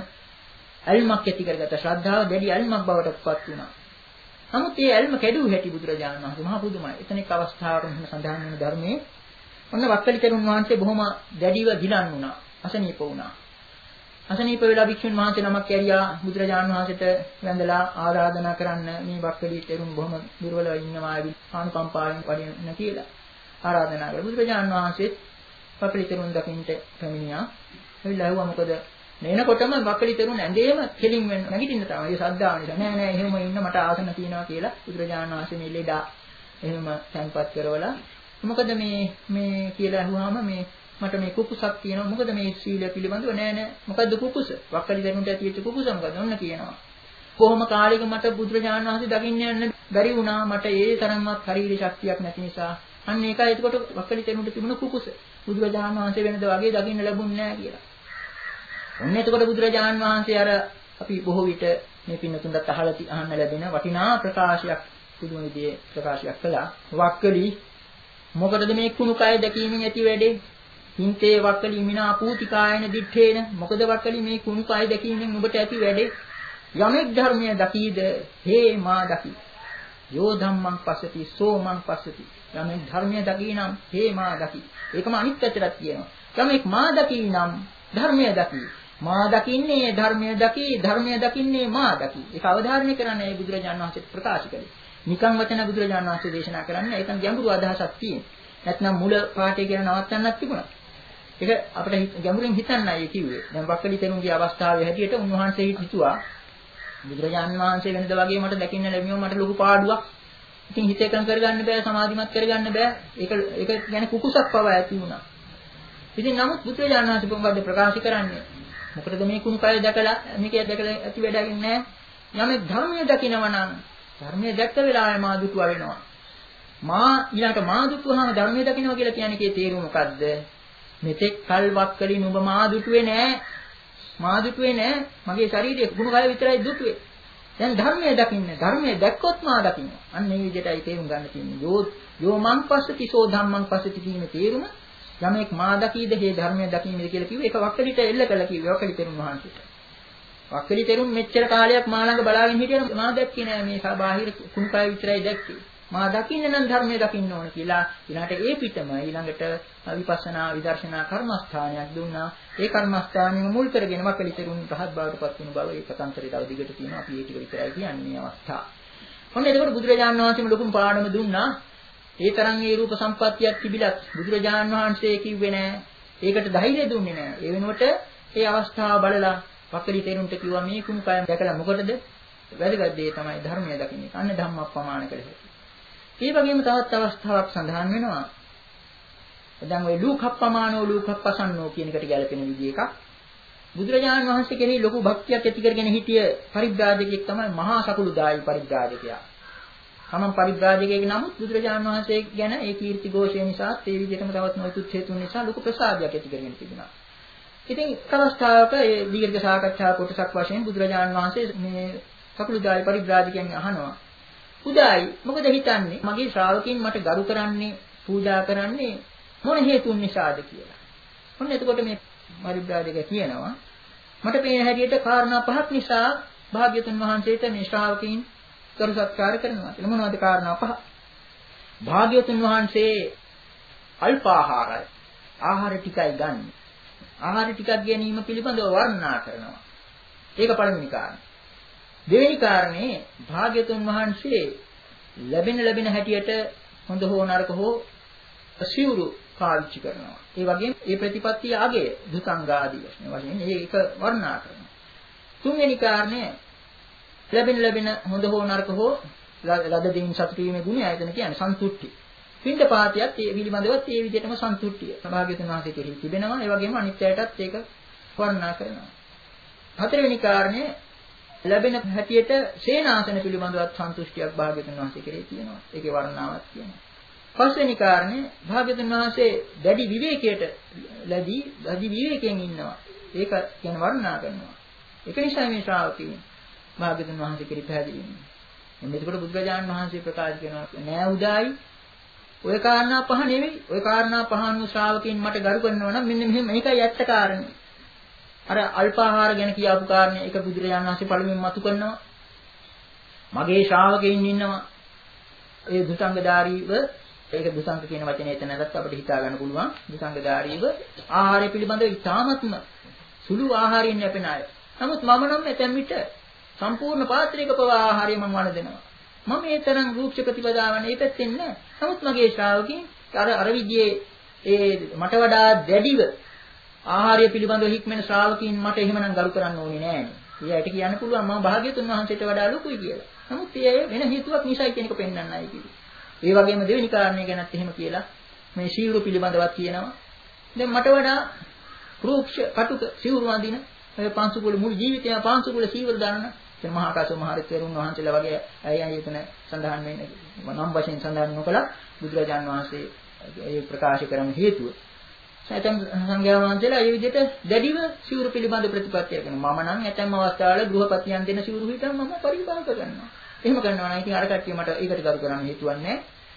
අල්මක් ඇති කරගත්ත ශ්‍රද්ධාව දැඩි අල්මක් බවට පත් වුණා. නමුත් ඒ අල්ම කැඩුව හැටි බුදුරජාණන් වහන්සේ මහා පුදුමයි. එතන එක් අවස්ථාවක මෙහෙම සඳහන් වෙන ධර්මයේ ඔන්න වක්කලි තෙරුන් වහන්සේ බොහොම දැඩිව ගිලන් වුණා. අසනීප වුණා. අසනීප වෙලා භික්ෂුන් වහන්සේ නමක් ඇරියා බුදුරජාණන් වහන්සේට වැඳලා ආරාධනා කරන්න මේ වක්කලි තෙරුන් බොහොම දුර්වලව ඉන්නවා ආනුකම්පාවෙන් වඩින්න කියලා ආරාධනා කළා. බුදුරජාණන් වහන්සේත් වක්කලි තෙරුන් දකින්ට පැමිණියා. එවිලා ඇහුවා මොකද? එනකොටම වක්කලි තෙරුන් ඇඳේම කෙලින් වෙන්න නැගිටින්න තමයි. ඒ ශ්‍රද්ධාව නිසා නෑ නෑ එහෙම ඉන්න මට ආසන තියෙනවා කියලා බුදුරජාණන් වහන්සේ මේ ලෙඩා එහෙම තැන්පත් කරවලා මොකද මේ මේ කියලා අහුවාම මේ මට මේ කුකුසක් තියෙනවා. මොකද මේ සීලය පිළිබඳව නෑ නෑ. මොකද්ද කුකුස? වක්කලි තෙරුන්ට ඇතිවෙච්ච කුකුස මොකද? ඔන්න කියනවා. කොහොම කාලෙක මට බුදුරජාණන් වහන්සේ දකින්න යන්න බැරි වුණා. මට ඒ තරම්වත් ශරීර ශක්තියක් නැති නිසා. අන්න ඒකයි එතකොට වක්කලි තෙරුන්ට තිබුණ කුකුස. බුදුරජාණන් වහන්සේ වෙනද වගේ දකින්න ලැබුණ නෑ කියලා. ඔන්න එතකොට බුදුරජාණන් වහන්සේ අර අපි බොහෝ විට මේ පින්නතුන්ට අහලා අහන්න ලැබෙන වටිනා ප්‍රකාශයක් පුදුම විදිහේ ප්‍රකාශයක් කළා. වක්කලි මොකටද මේ කුණු කය දැකීමෙන් ඇති වැඩේ? හින්තේ වක්කලි මිනා පූතිකායන දිත්තේන. මොකද වක්කලි මේ කුණු කය දැකීමෙන් ඔබට ඇති වැඩේ? යමෙක් ධර්මය දකීද හේ මා දකි. යෝ ධම්මං පස්සති සෝ මං පස්සති. යමෙක් ධර්මය දකී නම් හේ මා දකි. ඒකම අනිත් පැත්තට කියනවා. යමෙක් මා දකී නම් ධර්මය දකි. මා දකින්නේ ධර්මය දකි, ධර්මය දකින්නේ මා දකි. ඒක අවධාරණය කරන්නේ බුදුරජාණන් වහන්සේ ප්‍රකාශ කළේ. නිකං වචන බුදුරජාණන් වහන්සේ දේශනා කරන්නේ ඒකන් ගැඹුරු අදහසක් තියෙනවා. නැත්නම් මුල පාඩේ කියන නවත්තන්නක් තිබුණා. ඒක අපිට ගැඹුරින් හිතන්නයි කිව්වේ. දැන් වක්කලි තෙරුන්ගේ අවස්ථාවේ හැටියට උන්වහන්සේ හිතුවා බුදුරජාණන් වහන්සේ වෙනද වගේ මට දකින්න ලැබෙනවා මට ලොකු පාඩුවක්. ඉතින් හිත එකඟ කරගන්න බෑ, සමාධිමත් කරගන්න බෑ. ඒක ඒක කියන්නේ කුකුසක් පව ඇති වුණා. ඉතින් නමුත් බුදුරජාණන් වහන්සේ මොකද ප්‍රකාශ කරන්නේ? මොකටද මේ කුණු කය දැකලා මේක දැකලා ඇති වැඩක් නෑ. යමෙක් ධර්මය දකිනවා නම් ධර්මය දැක්ක වෙලාවේ මා දුටුව වෙනවා. මා ඊළඟට මා දුටුවහම ධර්මය දකිනවා කියලා කියන්නේ කේ තේරුම මොකද්ද? මෙතෙක් කල් වක්කලි නුඹ මා දුටුවේ නෑ. මා දුටුවේ නෑ. මගේ ශරීරයේ කුණු කය විතරයි දුටුවේ. දැන් ධර්මයේ දකින්න. ධර්මයේ දැක්කොත් මා දකින්න. අන්න මේ විදිහටයි තේරුම් ගන්න තියෙන්නේ. යෝ යෝ මං පස්සති සෝ ධම්මං පස්සති කියන තේරුම යමෙක් මා දකීද හේ ධර්මයේ දකින්නද කියලා කිව්වේ ඒක වක්කලිට එල්ල කළා කිව්වේ වක්කලි තෙරුන් වහන්සේට. වක්කලි තෙරුන් මෙච්චර කාලයක් මා ළඟ බලාගෙන හිටියම මා දැක්කේ නෑ මේ බාහිර කුණු කය විතරයි දැක්කේ. මා දකින්න නම් ධර්මයේ දකින්න ඕන කියලා ඊළඟට ඒ පිටම ඊළඟට විපස්සනා විදර්ශනා කර්මස්ථානයක් දුන්නා. ඒ කර්මස්ථානෙම මුල් කරගෙන වකලිතරුන් රහත් බවට පත් වෙන බව ඒ කතන්තරේ තව දිගට තියෙනවා. අපි ඒ ටික විතරයි කියන්නේ මේ අවස්ථාව. ඔන්න එතකොට බුදුරජාණන් වහන්සේම ලොකුම පාඩම දුන්නා. ඒ තරම් ඒ රූප සම්පත්තියක් තිබිලත් බුදුරජාණන් වහන්සේ කිව්වේ නෑ. ඒකට ධෛර්යය දුන්නේ නෑ. ඒ වෙනුවට ඒ අවස්ථාව බලලා වකලිතරුන්ට කිව්වා මේ කුණු කය දැකලා මොකටද? වැදගත් දේ තමයි ධර්මය දකින්නේ. අන්න ධම්මප්පමාන කළේ. ඒ වගේම තවත් අවස්ථාවක් සඳහන් වෙනවා. දැන් ওই ලූකප්පමානෝ ලූකප්පසන්නෝ කියන එකට ගැලපෙන විදිහ එකක්. බුදුරජාණන් වහන්සේ කෙරෙහි ලොකු භක්තියක් ඇති කරගෙන හිටිය පරිබ්‍රාජකයෙක් තමයි මහා සකුළුදායි පරිබ්‍රාජකයා. තමන් පරිබ්‍රාජකයෙක් නමුත් බුදුරජාණන් වහන්සේ ගැන ඒ කීර්ති ഘോഷය නිසා ඒ විදිහටම තවත් නොයෙකුත් හේතුන් නිසා ලොකු ප්‍රසාදයක් ඇති කරගෙන තිබුණා. ඉතින් එක් අවස්ථාවක ඒ දීර්ඝ සාකච්ඡා කොටසක් වශයෙන් බුදුරජාණන් වහන්සේ මේ සකුළුදායි පරිබ්‍රාජකයන් අහනවා උදායි මොකද හිතන්නේ මගේ ශ්‍රාවකයන් මට ගරු කරන්නේ පූජා කරන්නේ මොන හේතුන් නිසාද කියලා. ඔන්න එතකොට මේ පරිබ්‍රාජක කියනවා මට පේන හැටියට කාරණා පහක් නිසා භාග්‍යතුන් වහන්සේට මේ ශ්‍රාවකයන් කරු සත්කාර කරනවා. එළ මොනවද කාරණා පහ? භාග්‍යතුන් වහන්සේ අල්ප ආහාරයි. ආහාර ටිකයි ගන්න. ආහාර ටිකක් ගැනීම පිළිබඳව වර්ණනා කරනවා. ඒක පළවෙනි කාරණා. දෙවෙනි කාරණේ භාග්‍යතුන් වහන්සේ ලැබෙන ලැබෙන හැටියට හොඳ හෝ නරක හෝ සිවුරු පාවිච්චි කරනවා. ඒ වගේම මේ ප්‍රතිපත්තිය අගය දුකංගාදී වශයෙන් මේක වර්ණනා කරනවා. තුන්වෙනි කාරණේ ලැබෙන ලැබෙන හොඳ හෝ නරක හෝ ලද දෙයින් සතුටු වීමේ ගුණය ආයතන කියන්නේ සන්තුෂ්ටි. පින්ඩ පාතියත් ඒ පිළිබඳවත් ඒ විදිහටම සන්තුෂ්ටිය. භාග්‍යතුන් වහන්සේ කෙරෙහි තිබෙනවා. ඒ වගේම අනිත්‍යයටත් ඒක වර්ණනා කරනවා. හතරවෙනි කාරණේ ලැබෙන හැටියට සේනාසන පිළිබඳවත් සන්තුෂ්ටියක් භාග්‍යතුන් වහන්සේ කෙරෙහි තියෙනවා. ඒකේ වර්ණාවක් තියෙනවා. පස්වෙනි කාරණේ භාග්‍යතුන් වහන්සේ දැඩි විවේකයට ලැබී දැඩි විවේකයෙන් ඉන්නවා. ඒක කියන වර්ණනා කරනවා. ඒක නිසා මේ ශ්‍රාවකයන් භාග්‍යතුන් වහන්සේ කෙරෙහි පැහැදිලි වෙනවා. එන්න එතකොට බුදුරජාණන් වහන්සේ ප්‍රකාශ කරනවා නෑ උදායි ඔය කාරණා පහ නෙවෙයි. ඔය කාරණා පහ අනුව ශ්‍රාවකයන් මට ගරු කරනවා නම් මෙන්න මෙහෙම මේකයි ඇත්ත කාරණේ. අර අල්පාහාර ගැන කියපු කාරණේ ඒක බුදුරජාණන් වහන්සේ පළමුවෙන් මතු කරනවා. මගේ ශ්‍රාවකයන් ඉන්නවා. ඒ දුසංගධාරීව ඒක දුසංග කියන වචනේ එතනකට අපිට හිතා ගන්න පුළුවන්. දුසංගධාරීව ආහාරය පිළිබඳව ඉතාමත්ම සුළු ආහාරයෙන් යැපෙන අය. නමුත් මම නම් එතෙන් විට සම්පූර්ණ පාත්‍රයක පවා ආහාරය මම වළ දෙනවා. මම ඒ තරම් රූක්ෂ ප්‍රතිපදාවන් ඒ පැත්තෙන් නෑ. නමුත් මගේ ශ්‍රාවකයන් අර අර විදිහේ ඒ මට වඩා දැඩිව ආහාරය පිළිබඳව හික්මෙන ශ්‍රාවකයන් මට එහෙමනම් ගරු කරන්න ඕනේ නෑනේ. ඊයට කියන්න පුළුවන් මම භාග්‍යතුන් වහන්සේට වඩා ලොකුයි කියලා. නමුත් ඒ වෙන හේතුවක් නිසායි කියන එක පෙන්වන්නයි කිව්වේ. ඒ වගේම දෙවෙනි කාරණේ ගැනත් එහෙම කියලා මේ සිවුරු පිළිබඳවත් කියනවා. දැන් මට වඩා රූක්ෂ කටුක සිවුරු වඳින ඒ පාංශුකුල මුළු ජීවිතේම පාංශුකුල සිවුරු දාන දැන් මහා කාශ්‍යප මහ රහතන් වහන්සේලා වගේ අය අය එතන සඳහන් වෙන්නේ නම් වශයෙන් සඳහන් නොකලා බුදුරජාන් වහන්සේ ඒ ප්‍රකාශ කරන හේතුව සෑතම් සංඝයා වහන්සේලා මේ විදිහට දැඩිව සිවුරු පිළිබඳ ප්‍රතිපත්තිය කරනවා. මම නම් ඇතැම් අවස්ථාවල ගෘහපතියන් දෙන සිවුරු හිටන් මම පරිභාග කරනවා. එහෙම කරනවා නම් ඉතින් අර කට්ටිය මට ඒකට කරු කරන්න හේතුවක් නැහැ.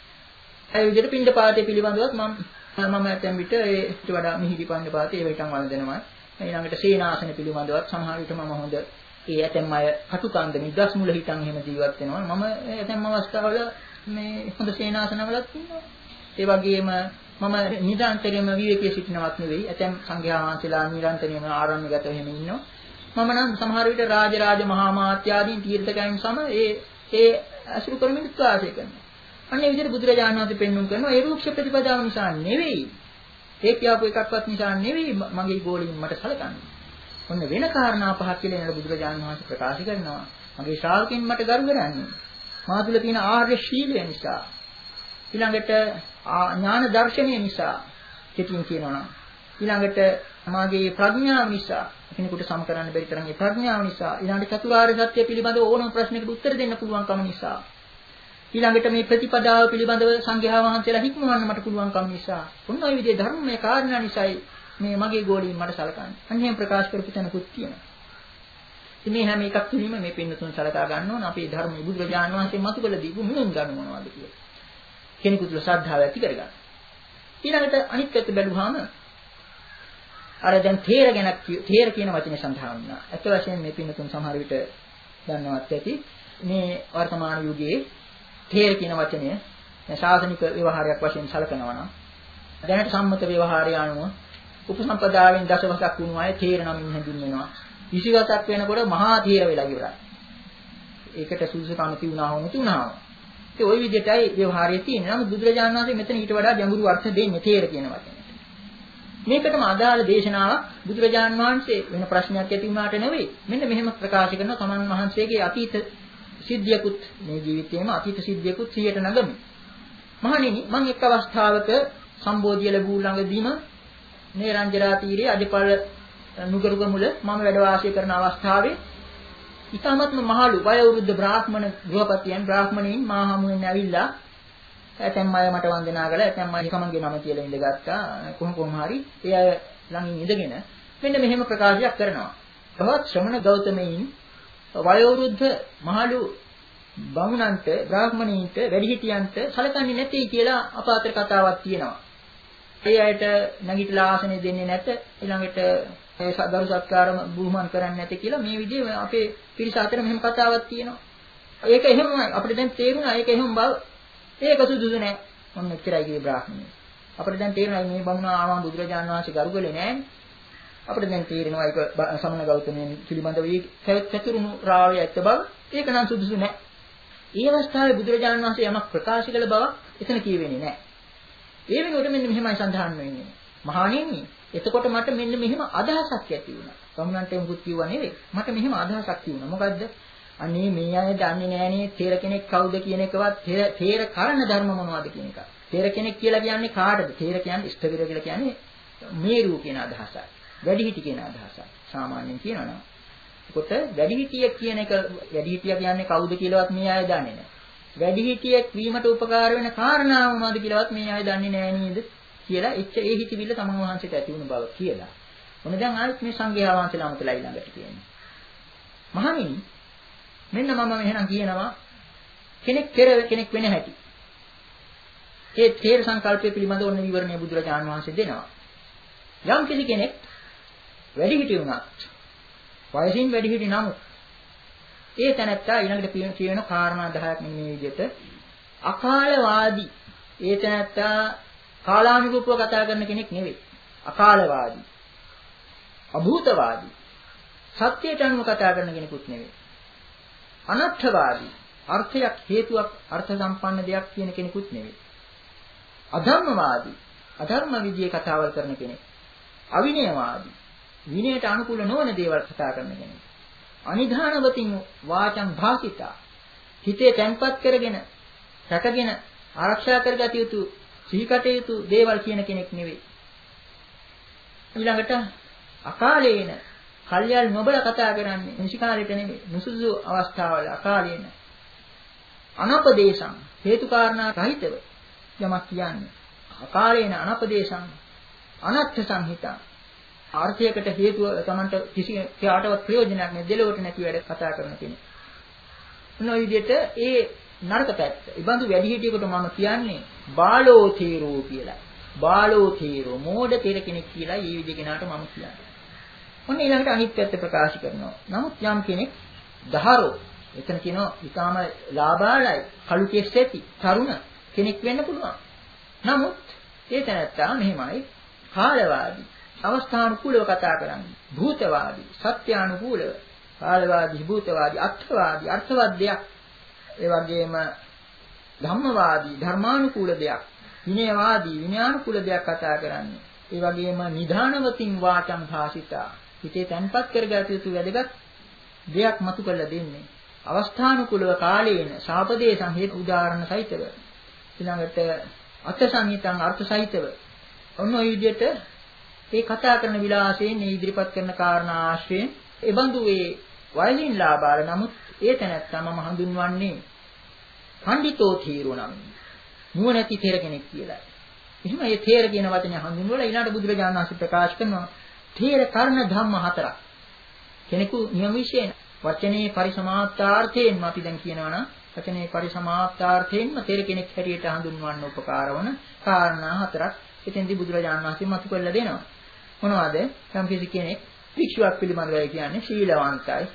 ඒ විදිහට පින්ඩ පාතේ පිළිබඳවත් මම මම ඇතැම් විට ඒට වඩා මිහිරි පින්ඩ පාතේ ඒ විටන් වළඳනවා. ඊළඟට සේනාසන පිළිබඳවත් සමහර විට මම හොඳ ඒ ඇතැම් අය කටුකන්ද නිදස් මුල හිටන් එහෙම ජීවත් වෙනවා. මම ඇතැම් අවස්ථාවල මේ හොඳ සේනාසනවලත් ඉන්නවා. ඒ වගේම මම නිරන්තරයෙන්ම විවේකයේ සිටිනවත් නෙවෙයි. ඇතැම් සංඝයා වහන්සේලා නිරන්තරයෙන්ම ආරණ්‍යගතව එහෙම ඉන්නවා. මම නම් සමහර විට රාජරාජ මහා මාත්‍යාදීන් තීර්ථකයන් සම ඒ ඒ අසුරු කරමින් වාසය කරනවා. අන්නේ විදිහට බුදුරජාණන් වහන්සේ පෙන්වුම් කරනවා ඒ රූක්ෂ ප්‍රතිපදාව නිසා නෙවෙයි. ඒ කියපු එකක්වත් නිසා නෙවෙයි මගේ ගෝලීන් මට සලකන්නේ. ඔන්න වෙන කාරණා පහක් කියලා නේද බුදුරජාණන් වහන්සේ ප්‍රකාශ කරනවා. මගේ ශ්‍රාවකයන් මට ගරු කරන්නේ. මා තුළ තියෙන ආර්ය ශීලය නිසා. ඊළඟට ඥාන දර්ශනය නිසා කෙටින් කියනවා නම් ඊළඟට මාගේ ප්‍රඥාව නිසා කෙනෙකුට සම කරන්න බැරි තරම් ඒ ප්‍රඥාව නිසා ඊළඟට චතුරාර්ය සත්‍ය පිළිබඳව ඕනම ප්‍රශ්නයකට උත්තර දෙන්න පුළුවන්කම නිසා ඊළඟට මේ ප්‍රතිපදාව පිළිබඳව සංඝයා වහන්සේලා හික්මවන්න මට පුළුවන්කම නිසා ඔන්න ඔය විදිහේ ධර්මයේ කාරණා නිසායි මේ මගේ ගෝලීන් මට සලකන්නේ. අන්න එහෙම ප්‍රකාශ කරපු තැනකුත් තියෙනවා. ඉතින් මේ හැම එකක් තුලින්ම මේ පින්නතුන් සලකා ගන්න ඕන අපේ ධර්මයේ බුදුරජාණන් වහන්සේ මතු කළ දීපු මිනුම් ගන්න මොනවද කියලා. කෙනෙකු තුළ ශ්‍රද්ධාව ඇති කරගන්න. ඊළඟට අනිත් පැත්ත බැලුවාම අර දැන් තේර ගැන තේර කියන වචනේ සඳහන් වුණා. අත වශයෙන් මේ පින්නතුන් සමහර විට දන්නවත් ඇති මේ වර්තමාන යුගයේ තේර කියන වචනය දැන් සාසනික ව්‍යවහාරයක් වශයෙන් සලකනවා නම් දැනට සම්මත ව්‍යවහාරය අනුව උපසම්පදාවෙන් දසවසක් වුණු අය තේර නමින් හඳුන්වනවා. විසිවසක් වෙනකොට මහා තේර වෙලා ඉවරයි. ඒකට සුදුසුකම් තියුණා හෝ නැතුණා. ඒ ওই විදිහටයි ව්‍යවහාරයේ තියෙන්නේ. නමුත් බුදුරජාණන් වහන්සේ මෙතන ඊට වඩා ගැඹුරු අර්ථ දෙන්නේ තේර කියන වචනයට. මේකටම අදාළ දේශනාවක් බුදුරජාණන් වහන්සේ වෙන ප්‍රශ්නයක් ඇති වුණාට නෙවෙයි. මෙන්න මෙහෙම ප්‍රකාශ කරන තමන් වහන්සේගේ අතීත සිද්ධියකුත් මේ ජීවිතේම අතීත සිද්ධියකුත් සියයට නගමි. මහණෙනි මම එක් අවස්ථාවක සම්බෝධිය ලැබූ ළඟදීම මේ රංජරා තීරයේ අධිපල නුගරුග මුල මම වැඩ වාසය කරන අවස්ථාවේ ඊටමත්ම මහලු වයෝවෘද්ධ බ්‍රාහ්මණ ගෘහපතියන් බ්‍රාහ්මණයින් මා හමුවෙන් ඇවිල්ලා ඇතැම් අය මට වන්දනා කළා ඇතැම් අය කමංගේ නම කියලා ඉඳගත්තා කොහොම කොහොම හරි ඒ අය ළඟින් ඉඳගෙන මෙන්න මෙහෙම ප්‍රකාශයක් කරනවා. බවත් ශ්‍රමණ ගෞතමයන් වයෝවෘද්ධ මහලු බමුණන්ට බ්‍රාහ්මණයින්ට වැඩිහිටියන්ට සලකන්නේ නැtei කියලා අපාතර කතාවක් තියෙනවා. ඒ අයට නැගිටලා ආසනෙ දෙන්නේ නැත ඊළඟට ඒ සදරු සත්කාරම බුහුමන් කරන්නේ නැති කියලා මේ විදිහේ අපේ පිරිස අතර මෙහෙම කතාවක් තියෙනවා. ඒක එහෙම අපිට දැන් තේරුණා ඒක එහෙම බව. ඒක සුදුසු නෑ. මොන්න එච්චරයි කියේ බ්‍රාහ්මණය. අපිට දැන් තේරෙනවා මේ බමුණ ආවම බුදුරජාණන් වහන්සේ ගරුගලේ නෑනේ. අපිට දැන් තේරෙනවා ඒක සමන ගෞතමයන් පිළිබඳව මේ චතුරුණු රාවය ඇත්ත බව. ඒක නම් සුදුසු නෑ. ඒ අවස්ථාවේ බුදුරජාණන් වහන්සේ යමක් ප්‍රකාශ කළ බව එතන කියවෙන්නේ නෑ. ඒ වෙනුවට මෙන්න මෙහෙමයි සඳහන් වෙන්නේ. මහණෙනි එතකොට මට මෙන්න මෙහෙම අදහසක් ඇති වුණා. බමුණන්ට මුකුත් කිව්වා නෙවෙයි. මට මෙහෙම අදහසක් තියුණා. මොකද්ද? අනේ මේ අය දන්නේ නෑනේ තේර කෙනෙක් කවුද කියන එකවත් තේර කරන ධර්ම මොනවද කියන එක. තේර කෙනෙක් කියලා කියන්නේ කාටද? තේර කියන්නේ ඉෂ්ඨවිර කියලා කියන්නේ මේරු කියන අදහසයි. වැඩිහිටි කියන අදහසයි. සාමාන්‍යයෙන් කියනවා නම්. එතකොට වැඩිහිටියෙක් කියන එක වැඩිහිටියා කියන්නේ කවුද කියලාවත් මේ අය දන්නේ නෑ. වැඩිහිටියෙක් වීමට උපකාර වෙන කාරණා මොනවද කියලාවත් මේ අය දන්නේ නෑ නේද? කියලා එච්ච ඒ හිතවිල්ල තමන් වහන්සේට ඇති වුණ බව කියලා. මොන දැන් ආයෙත් මේ සංඝයා වහන්සේලා අමතලා ඊළඟට කියන්නේ. මහණෙනි මෙන්න මම මෙහෙනම් කියනවා කෙනෙක් පෙර කෙනෙක් වෙන හැටි. ඒ තේර සංකල්පය පිළිබඳව ඔන්න විවරණය බුදුරජාණන් වහන්සේ දෙනවා. යම් කිසි කෙනෙක් වැඩිහිටි වුණත් වයසින් වැඩිහිටි නමුත් ඒ තැනත්තා ඊළඟට කියන කාරණා දහයක් මෙන්න මේ විදිහට අකාලවාදී ඒ තැනත්තා කාලානුරූපව කතා කරන කෙනෙක් නෙවෙයි. අකාලවාදී. අභූතවාදී. සත්‍යයට අනුව කතා කරන කෙනෙකුත් නෙවෙයි. අනර්ථවාදී. අර්ථයක් හේතුවක් අර්ථ සම්පන්න දෙයක් කියන කෙනෙකුත් නෙවෙයි. අධර්මවාදී. අධර්ම විදියේ කතාවල් කරන කෙනෙක්. අවිනයවාදී. විනයට අනුකූල නොවන දේවල් කතා කරන කෙනෙක්. අනිධානවතින් වාචං භාසිතා. හිතේ තැන්පත් කරගෙන රැකගෙන ආරක්ෂා කරගත යුතු සීකටයුතු දේවල් කියන කෙනෙක් නෙවෙයි. ඊළඟට අකාලේන කල්යල් නොබල කතා කරන්නේ නිසිකාලේට නෙවෙයි. නුසුසු අවස්ථාවල අකාලේන අනපදේශං හේතු කාරණා රහිතව යමක් කියන්නේ. අකාලේන අනපදේශං අනත්ථ සංහිතා ආර්ථයකට හේතුව තමන්ට කිසි කාටවත් ප්‍රයෝජනයක් නැහැ දෙලොවට නැති වැඩ කතා කරන කෙනෙක්. මොන විදිහට ඒ නරක පැත්ත. ඊබඳු වැඩිහිටියෙකුට මම කියන්නේ බාලෝ තීරෝ කියලා. බාලෝ තීරෝ මෝඩ තීර කෙනෙක් කියලා මේ විදිහ කෙනාට මම කියන්නේ. ඔන්න ඊළඟට අනිත් පැත්ත ප්‍රකාශ කරනවා. නමුත් යම් කෙනෙක් දහරෝ එතන කියනවා ඊටාම ලාභාලයි කළු කෙස් ඇති තරුණ කෙනෙක් වෙන්න පුළුවන්. නමුත් ඒ තැනත්තා මෙහෙමයි කාලවාදී අවස්ථානුකූලව කතා කරන්නේ. භූතවාදී සත්‍යානුකූලව කාලවාදී භූතවාදී අර්ථවාදී අර්ථවත් දෙයක් ඒ වගේම ධම්මවාදී ධර්මානුකූල දෙයක් විනයවාදී විනයානුකූල දෙයක් කතා කරන්නේ. ඒ වගේම නිධානවතින් වාචං භාසිතා හිතේ තැන්පත් කරගත යුතු වැදගත් දෙයක් මතු කරලා දෙන්නේ. අවස්ථානුකූලව කාලේන ශාපදේශං හේතු උදාහරණ සහිතව ඊළඟට අර්ථ සංහිතං අර්ථ සහිතව ඔන්න ඔය විදිහට මේ කතා කරන විලාසයෙන් මේ ඉදිරිපත් කරන කාරණා ආශ්‍රයෙන් එබඳු ඒ වයලින් ලාභාල නමුත් ඒ තැනත්තා මම හඳුන්වන්නේ පඬිතෝ තීරෝ නම් නුවණැති තෙර කෙනෙක් කියලා. එහෙනම් මේ තේර කියන වචනේ හඳුන්වලා ඊළඟට බුදුරජාණන් වහන්සේ ප්‍රකාශ කරනවා තේර කර්ණ ධම්ම හතරක්. කෙනෙකු නියම විශේෂ වචනේ පරිසමාප්තාර්ථයෙන්ම අපි දැන් කියනවා නම් වචනේ පරිසමාප්තාර්ථයෙන්ම තේර කෙනෙක් හැටියට හඳුන්වන්න උපකාර වන කාරණා හතරක් එතෙන්දී බුදුරජාණන් වහන්සේ මතු කරලා දෙනවා. මොනවද? සම්පූර්ණ කෙනෙක් භික්ෂුවක් පිළිබඳව කියන්නේ ශීලවන්තයි.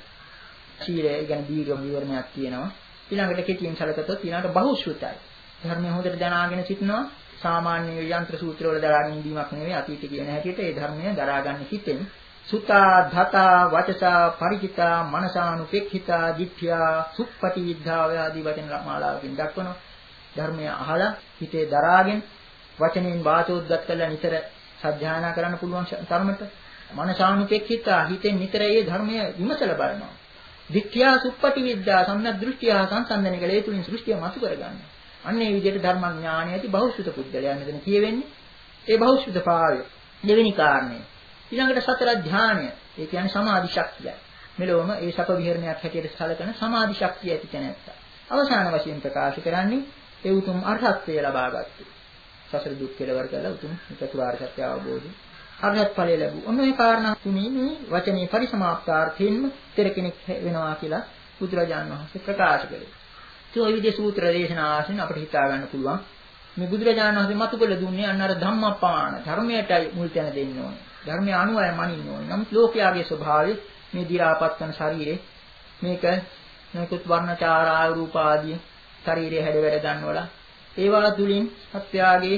ශීලය ගැන දීර්ඝ විවරණයක් තියෙනවා. ඊළඟට කෙටියෙන් සැලකතොත් ඊළඟට බහුශ්‍රුතයි. ධර්මය හොඳට දැනගෙන සිටිනවා. සාමාන්‍ය යන්ත්‍ර සූත්‍ර වල දරාගෙන ඉඳීමක් නෙවෙයි අතීත කියන හැටියට ඒ ධර්මය දරාගන්න හිතෙන් සුතා ධතා වචසා පරිචිතා මනසානුපෙක්ඛිතා දිට්ඨියා සුප්පටි විද්ධා ආදී වචන මාලාවකින් දක්වනවා. ධර්මය අහලා හිතේ දරාගෙන වචනෙන් වාචෝද්ගත කරලා නිතර සත්‍යයනා කරන්න පුළුවන් තරමට මනසානුපෙක්ඛිතා හිතෙන් නිතර ඒ ධර්මය විමසලා බලනවා. දිට්ඨියා සුප්පටි විද්ධා සම්‍යක් දෘෂ්ටිය සංසන්දනය කළ ඒ තුලින් සෘෂ්ටිය මතු කරගන්නවා. අන්න ඒ විදිහට ධර්මඥානය ඇති බහුශ්‍රුත පුද්ගලයා මෙතන කියවෙන්නේ. ඒ බහුශ්‍රුත භාවය දෙවෙනි කාරණය. ඊළඟට සතර ධානය. ඒ කියන්නේ සමාධි ශක්තිය. මෙලොවම ඒ සප විහරණයක් හැටියට සැලකෙන සමාධි ශක්තිය ඇති තැනැත්ත. අවසාන වශයෙන් ප්‍රකාශ කරන්නේ ඒ උතුම් අරහත්ත්වය ලබාගත්තු. සසර දුක් කෙලවර කළා උතුම් චතුරාර්ය සත්‍ය අවබෝධය. අරහත් ඵලය ලැබුවා. ඔන්න ඒ කාරණා තුනේ මේ වචනේ පරිසමාප්තාර්ථයෙන්ම තෙර කෙනෙක් වෙනවා කියලා බුදුරජාණන් වහන්සේ ප්‍රකාශ කළේ. ඒ ওই විදිහේ සූත්‍ර දේශනා ආශ්‍රයෙන් අපිට හිතා ගන්න පුළුවන් මේ බුදුරජාණන් වහන්සේ මතු කළ දුන්නේ අන්න අර ධම්මපාණ ධර්මයටයි මුල් තැන දෙන්න ඕනේ. ධර්මයේ අනුවය මනින්න ඕනේ. නමුත් ලෝකයාගේ ස්වභාවය මේ දි รา පත් කරන ශරීරේ මේක නොයෙකුත් වර්ණචාර ආරූප ආදී ශරීරයේ හැඩ වැඩ ගන්නවලා ඒවා තුලින් සත්‍යාගේ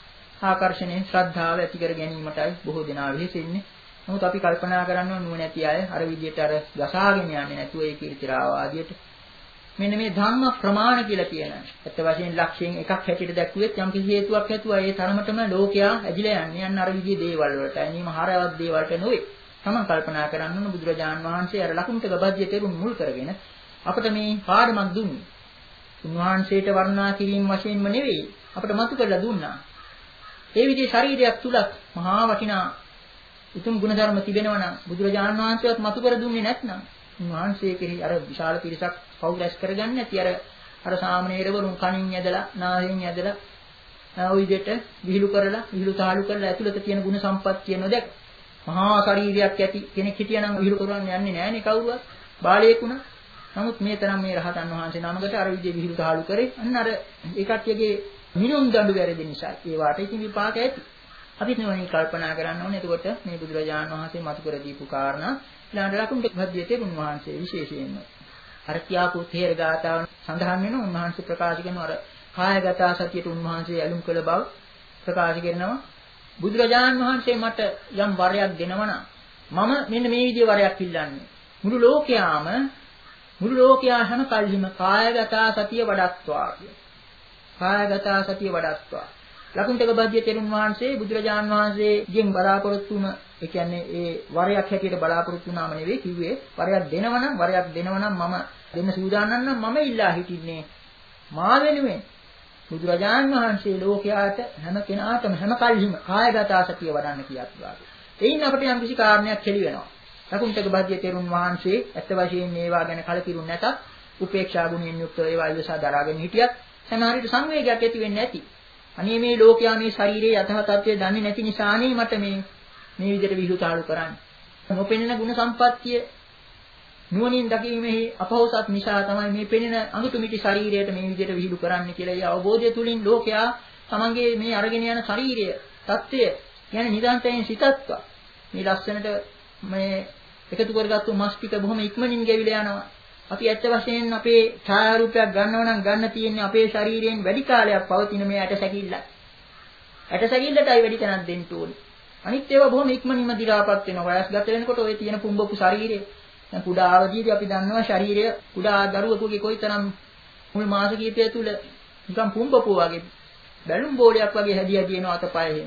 ආකර්ෂණය ශ්‍රද්ධාව ඇති කර ගැනීමටයි බොහෝ දෙනා වෙහෙසෙන්නේ. නමුත් අපි කල්පනා කරනවා නුවණැති අය අර විදිහට අර ගසාගෙන යන්නේ නැතුව ඒ කීර්තිරාව ආදියට මෙන්න මේ ධම්ම ප්‍රමාණ කියලා කියන ඇත්ත වශයෙන් ලක්ෂයෙන් එකක් හැටියට දැක්ුවෙත් යම් කිසි හේතුවක් ඇතුව ඒ තරමටම ලෝකයා ඇදිලා යන්නේ යන අර විදිහේ දේවල් වලට. එනීම හරවත් දේවල්ට නෙවෙයි. තමන් කල්පනා කරන්න ඕන බුදුරජාන් වහන්සේ අර ලකුණ්ඨක බද්ධිය තෙරුන් මුල් කරගෙන අපිට මේ පාඩමක් දුන්නේ. උන්වහන්සේට වර්ණනා කිරීම වශයෙන්ම නෙවෙයි අපිට මතු කරලා දුන්නා. ඒ විදිහේ ශරීරයක් තුලක් මහා වටිනා උතුම් ගුණධර්ම තිබෙනවා නම් බුදුරජාණන් වහන්සේවත් මතු කර දුන්නේ නැත්නම් උන්වහන්සේ කෙරෙහි අර විශාල පිරිසක් පවු රැස් කරගන්නේ නැති අර අර සාමණේරවරුන් කණින් ඇදලා නායෙන් ඇදලා ওই විදිහට විහිළු කරලා විහිළු තාලු කරලා ඇතුළත තියෙන ගුණ සම්පත්තිය නොදැක මහා ශරීරයක් ඇති කෙනෙක් හිටියනම් විහිළු කරන්න යන්නේ නැහනේ කවුරුවත් බාලයෙකුණ. නමුත් මේ තරම් මේ රහතන් වහන්සේ නමකට අර විදිහේ විහිළු තාලු කරේ අන්න අර ඒ කට්ටියගේ මිනුම් දඬු වැරදි නිසා ඒ වාට ඉතින් විපාක ඇති. අපිත් මේ කල්පනා කරන්න ඕනේ. එතකොට මේ බුදුරජාණන් වහන්සේ මතු කර දීපු කාරණා ඊළඟට ලකුණු භද්දිය තෙරුන් වහන්සේ විශේෂයෙන්ම අර කියාපු තේර ගාතාව සඳහන් වෙනවා. උන්වහන්සේ ප්‍රකාශ කරන අර කායගත සතියට උන්වහන්සේ ඇලුම් කළ බව ප්‍රකාශ කරනවා. බුදුරජාණන් වහන්සේ මට යම් වරයක් දෙනවා නම් මම මෙන්න මේ විදිහේ වරයක් ඉල්ලන්නේ. මුළු ලෝකයාම මුළු ලෝකයා හැම කල්හිම කායගත සතිය වඩත්වා කියන. කායගත සතිය වඩත්වා. ලකුණ්ඨක බද්ධිය තෙරුන් වහන්සේ බුදුරජාණන් වහන්සේගෙන් බලාපොරොත්තු වුණ ඒ කියන්නේ ඒ වරයක් හැටියට බලාපොරොත්තු වුණාම නෙවෙයි කිව්වේ වරයක් දෙනවනම් වරයක් දෙනවනම් මම දෙන්න සූදානම් නම් මම ඉල්ලා හිටින්නේ මා වෙනුවෙන් බුදුරජාණන් වහන්සේ ලෝකයාට හැම කෙනාටම හැම කල්හිම කායගත සතිය වඩන්න කියත්වා. එයින් අපිට යම් කිසි කාරණයක් හෙළි වෙනවා. ලකුණ්ඨක බද්ධිය තෙරුන් වහන්සේ ඇත්ත වශයෙන් මේවා ගැන කලකිරුණ නැතත් උපේක්ෂා ගුණයෙන් යුක්තව ඒවා ඉවසා දරාගෙන හිටියත් සමහරවිට සංවේගයක් ඇති වෙන්නේ නැති. අනේ මේ ලෝකයා මේ ශරීරයේ යථා තත්ත්වය දන්නේ නැති නිසානේ මට මේ මේ විදිහට විහිළු තාලු කරන්නේ. නොපෙනෙන ගුණ සම්පත්තිය නුවණින් දකීමේ අපහසුතාවක් නිසා තමයි මේ පෙනෙන අඟුතු මිටි ශරීරයට මේ විදිහට විහිළු කරන්නේ කියලා ඒ අවබෝධය තුලින් ලෝකයා තමන්ගේ මේ අරගෙන යන ශරීරය தත්ත්වය කියන්නේ නිදාන්තයෙන් සිතත්වා මේ ලස්සනට මේ එකතු කරගත්තු මස් ටික බොහොම ඉක්මනින් ගෙවිලා යනවා. අපි ඇත්ත වශයෙන් අපේ ඡායාරූපයක් ගන්නව නම් ගන්න තියෙන්නේ අපේ ශරීරයෙන් වැඩි කාලයක් පවතින මේ ඇට සැකිල්ල. ඇට සැකිල්ලටයි වැඩි තැනක් දෙන්න ඕනේ. අනිත් ඒවා බොහොම ඉක්මනින්ම දි รา පත් වෙනවා. වයස්ගත වෙනකොට ওই තියෙන පුම්බපු ශරීරය දැන් කුඩා අවදීදී අපි දන්නවා ශරීරය කුඩා දරුවෙකුගේ කොයිතරම් මුල් මාස කිහිපය තුල නිකන් පුම්බපු වගේ බැලුම් බෝලයක් වගේ හැදි හැදි එන අතපය.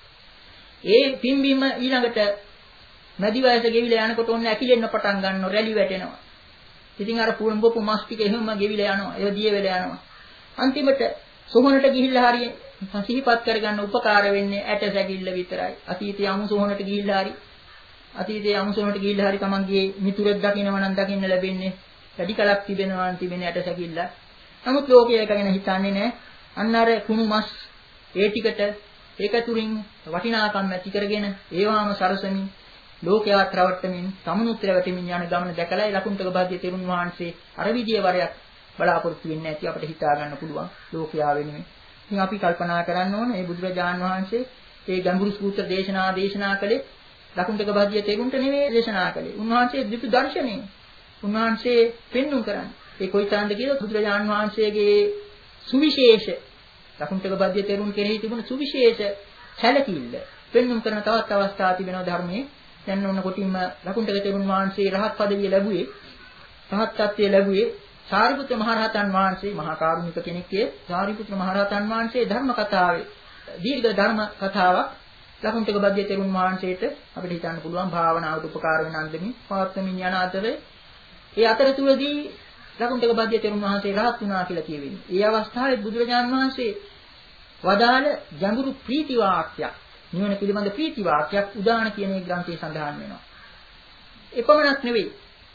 ඒ පිම්බීම ඊළඟට මැදි වයස ගෙවිලා යනකොට ඔන්න ඇකිලෙන්න පටන් ගන්නවා රැලි වැටෙනවා. ඉතින් අර පුම්බපු මස් ටික එහෙම ගෙවිලා යනවා. ඒව දිය වෙලා යනවා. අන්තිමට සොහොනට ගිහිල්ලා හරිය සිහිපත් කරගන්න උපකාර වෙන්නේ ඇට සැකිල්ල විතරයි. අතීතයේ අමු සොහොනට ගිහිල්ලා හරි අතීතයේ අමු සොහොනට ගිහිල්ලා හරි තමන්ගේ මිතුරෙක් දකින්නව නම් දකින්න ලැබෙන්නේ වැඩි කලක් තිබෙනවා නම් තිබෙන ඇට සැකිල්ල. නමුත් ලෝකයේ එක ගැන හිතන්නේ නැහැ. අන්න අර කුණු මස් ඒ ටිකට ඒක තුලින් වටිනාකම් ඇති කරගෙන ඒවාම සරසමින් ලෝකයාත් රවට්ටමින් සමුනුත් රැවටෙමින් යන ගමන දැකලායි ලකුණ්ඩක භාග්‍ය තෙරුන් වහන්සේ අර විදිය වරයක් බලාපොරොත්තු වෙන්නේ නැති අපිට හිතා ගන්න පුළුවන් ලෝකයා වෙනුවෙන්. ඉතින් අපි කල්පනා කරන්න ඕන මේ බුදුරජාන් වහන්සේ ඒ ගැඹුරු සූත්‍ර දේශනා දේශනා කළේ ලකුණ්ඩක භාග්‍ය තෙරුන්ට නෙමෙයි දේශනා කළේ. උන්වහන්සේ දීපු දර්ශනය. උන්වහන්සේ පෙන්වුම් කරන්නේ. ඒ කොයිතරම්ද කියලා බුදුරජාන් වහන්සේගේ සුවිශේෂ ලකුණ්ඩක භාග්‍ය තෙරුන් කෙරෙහි තිබුණු සුවිශේෂ සැලකිල්ල පෙන්වුම් කරන තවත් අවස්ථා තිබෙනවා ධර්මයේ. දැන් ඔන්න කොටින්ම ලකුණ්ඩක තෙරුන් වහන්සේ රහත් පදවිය ලැබුවේ රහත් ත්‍ත්වය ලැබුවේ සාරිපුත්‍ර මහරහතන් වහන්සේ මහා කරුණික කෙනෙක්ගේ සාරිපුත්‍ර මහරහතන් වහන්සේ ධර්ම කතාවේ දීර්ඝ ධර්ම කතාවක් ලකුණ්ඩක භාග්‍ය තෙරුන් වහන්සේට අපිට හිතන්න පුළුවන් භාවනාවට උපකාර වෙන අන්දමින් පවත්වමින් යන අතරේ ඒ අතරතුරදී ලකුණ්ඩක භාග්‍ය තෙරුන් වහන්සේ රහත් වුණා කියලා කියවෙන්නේ. ඒ අවස්ථාවේ බුදුරජාණන් වහන්සේ වදාළ ජඹුරු ප්‍රීති වාක්‍යයක් නිවන පිළිබඳ ප්‍රීති වාක්‍යයක් උදාන කියන මේ ග්‍රන්ථයේ සඳහන් වෙනවා. එපමණක් නෙවෙයි.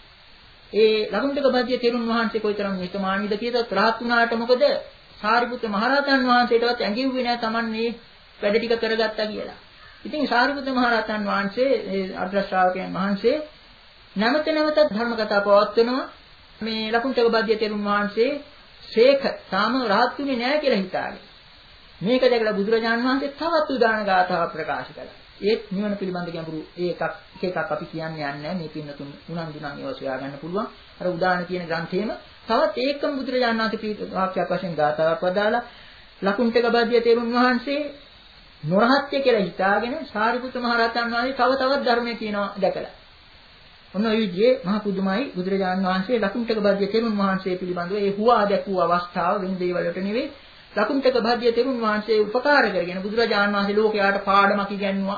ඒ ලකුණ්ඩක භාග්‍ය තෙරුන් වහන්සේ කොයිතරම් නිතමානීද කියතත් රහත් වුණාට මොකද සාරිපුත්‍ර මහරහතන් වහන්සේටවත් ඇඟෙව්වේ නැහැ Taman මේ වැඩ ටික කරගත්තා කියලා. ඉතින් සාරිපුත්‍ර මහරහතන් වහන්සේ ඒ අග්‍ර ශ්‍රාවකයන් වහන්සේ නැවත නැවතත් ධර්ම කතා පවත්වනවා. මේ ලකුණ්ඩක භාග්‍ය තෙරුන් වහන්සේ ශේඛ තාම රහත් වුණේ නැහැ කියලා හිතාගෙන. මේක දැකලා බුදුරජාණන් වහන්සේ තවත් උදාන ගාථාවක් ප්‍රකාශ කළා. ඒත් නිවන පිළිබඳ ගැඹුරු ඒ එකක් එක එකක් අපි කියන්නේ නැහැ. මේ පින්නතුන් උනන්දු නම් ඒවා සොයා ගන්න පුළුවන්. අර උදාන කියන ග්‍රන්ථයේම තවත් ඒකම බුදුරජාණන් වහන්සේ වාක්‍යයක් වශයෙන් ගාථාවක් වදාලා ලකුණ්ඩක භාග්‍ය තෙරුන් වහන්සේ නොරහත්ය කියලා හිතාගෙන සාරිපුත්‍ර මහ රහතන් වහන්සේ තව තවත් ධර්මයේ කියනවා දැකලා. ඔන්න ඔය විදිහේ මහ පුදුමයි බුදුරජාණන් වහන්සේ ලකුණ්ඩක භාග්‍ය තෙරුන් වහන්සේ පිළිබඳව ඒ හුවා දැක්වූ අවස්ථාව වෙන දේවල් වලට නෙවෙයි ලකුණ්ඩක භාග්‍ය තෙරුන් වහන්සේ උපකාර කරගෙන බුදුරජාණන් වහන්සේ ලෝකයාට පාඩමක් ඉගැන්වුවා.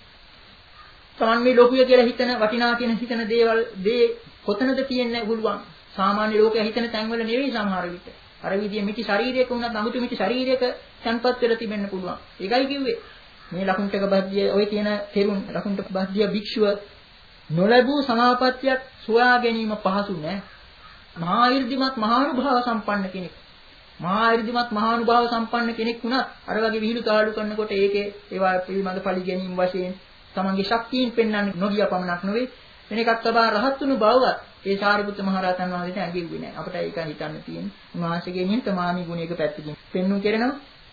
තමන් මේ ලෝකය කියලා හිතන වටිනා කියන හිතන දේවල් දේ කොතනද තියෙන්නේ පුළුවන්. සාමාන්‍ය ලෝකයා හිතන තැන්වල නෙවෙයි සමහර විට. අර විදිහේ මිටි ශරීරයක වුණත් අමුතු මිටි ශරීරයක තැන්පත් වෙලා තිබෙන්න පුළුවන්. ඒකයි කිව්වේ. මේ ලකුණ්ඩක භාග්‍ය ඔය කියන තෙරුන් ලකුණ්ඩක භාග්‍ය භික්ෂුව නොලැබූ සමාපත්තියක් සොයා ගැනීම පහසු නෑ. මහා ඍද්ධිමත් මහානුභාව සම්පන්න කෙනෙක්. මහා ඍද්ධිමත් මහානුභාව සම්පන්න කෙනෙක් වුණත් අර වගේ විහිළු තාලු කරනකොට ඒකේ ඒවා පිළිබඳ පලි ගැනීම වශයෙන් තමන්ගේ ශක්තියින් පෙන්වන්නේ නොගිය පමණක් නෙවෙයි වෙන එකක් තබා රහත් වුණු බවවත් ඒ සාරිපුත්ත මහ රහතන් වහන්සේට ඇඟෙන්නේ නැහැ. අපිට ඒක හිතන්න තියෙන්නේ. උන්වහන්සේගේ නිහතමානී ගුණයක පැත්තකින් පෙන්වු කරනවා.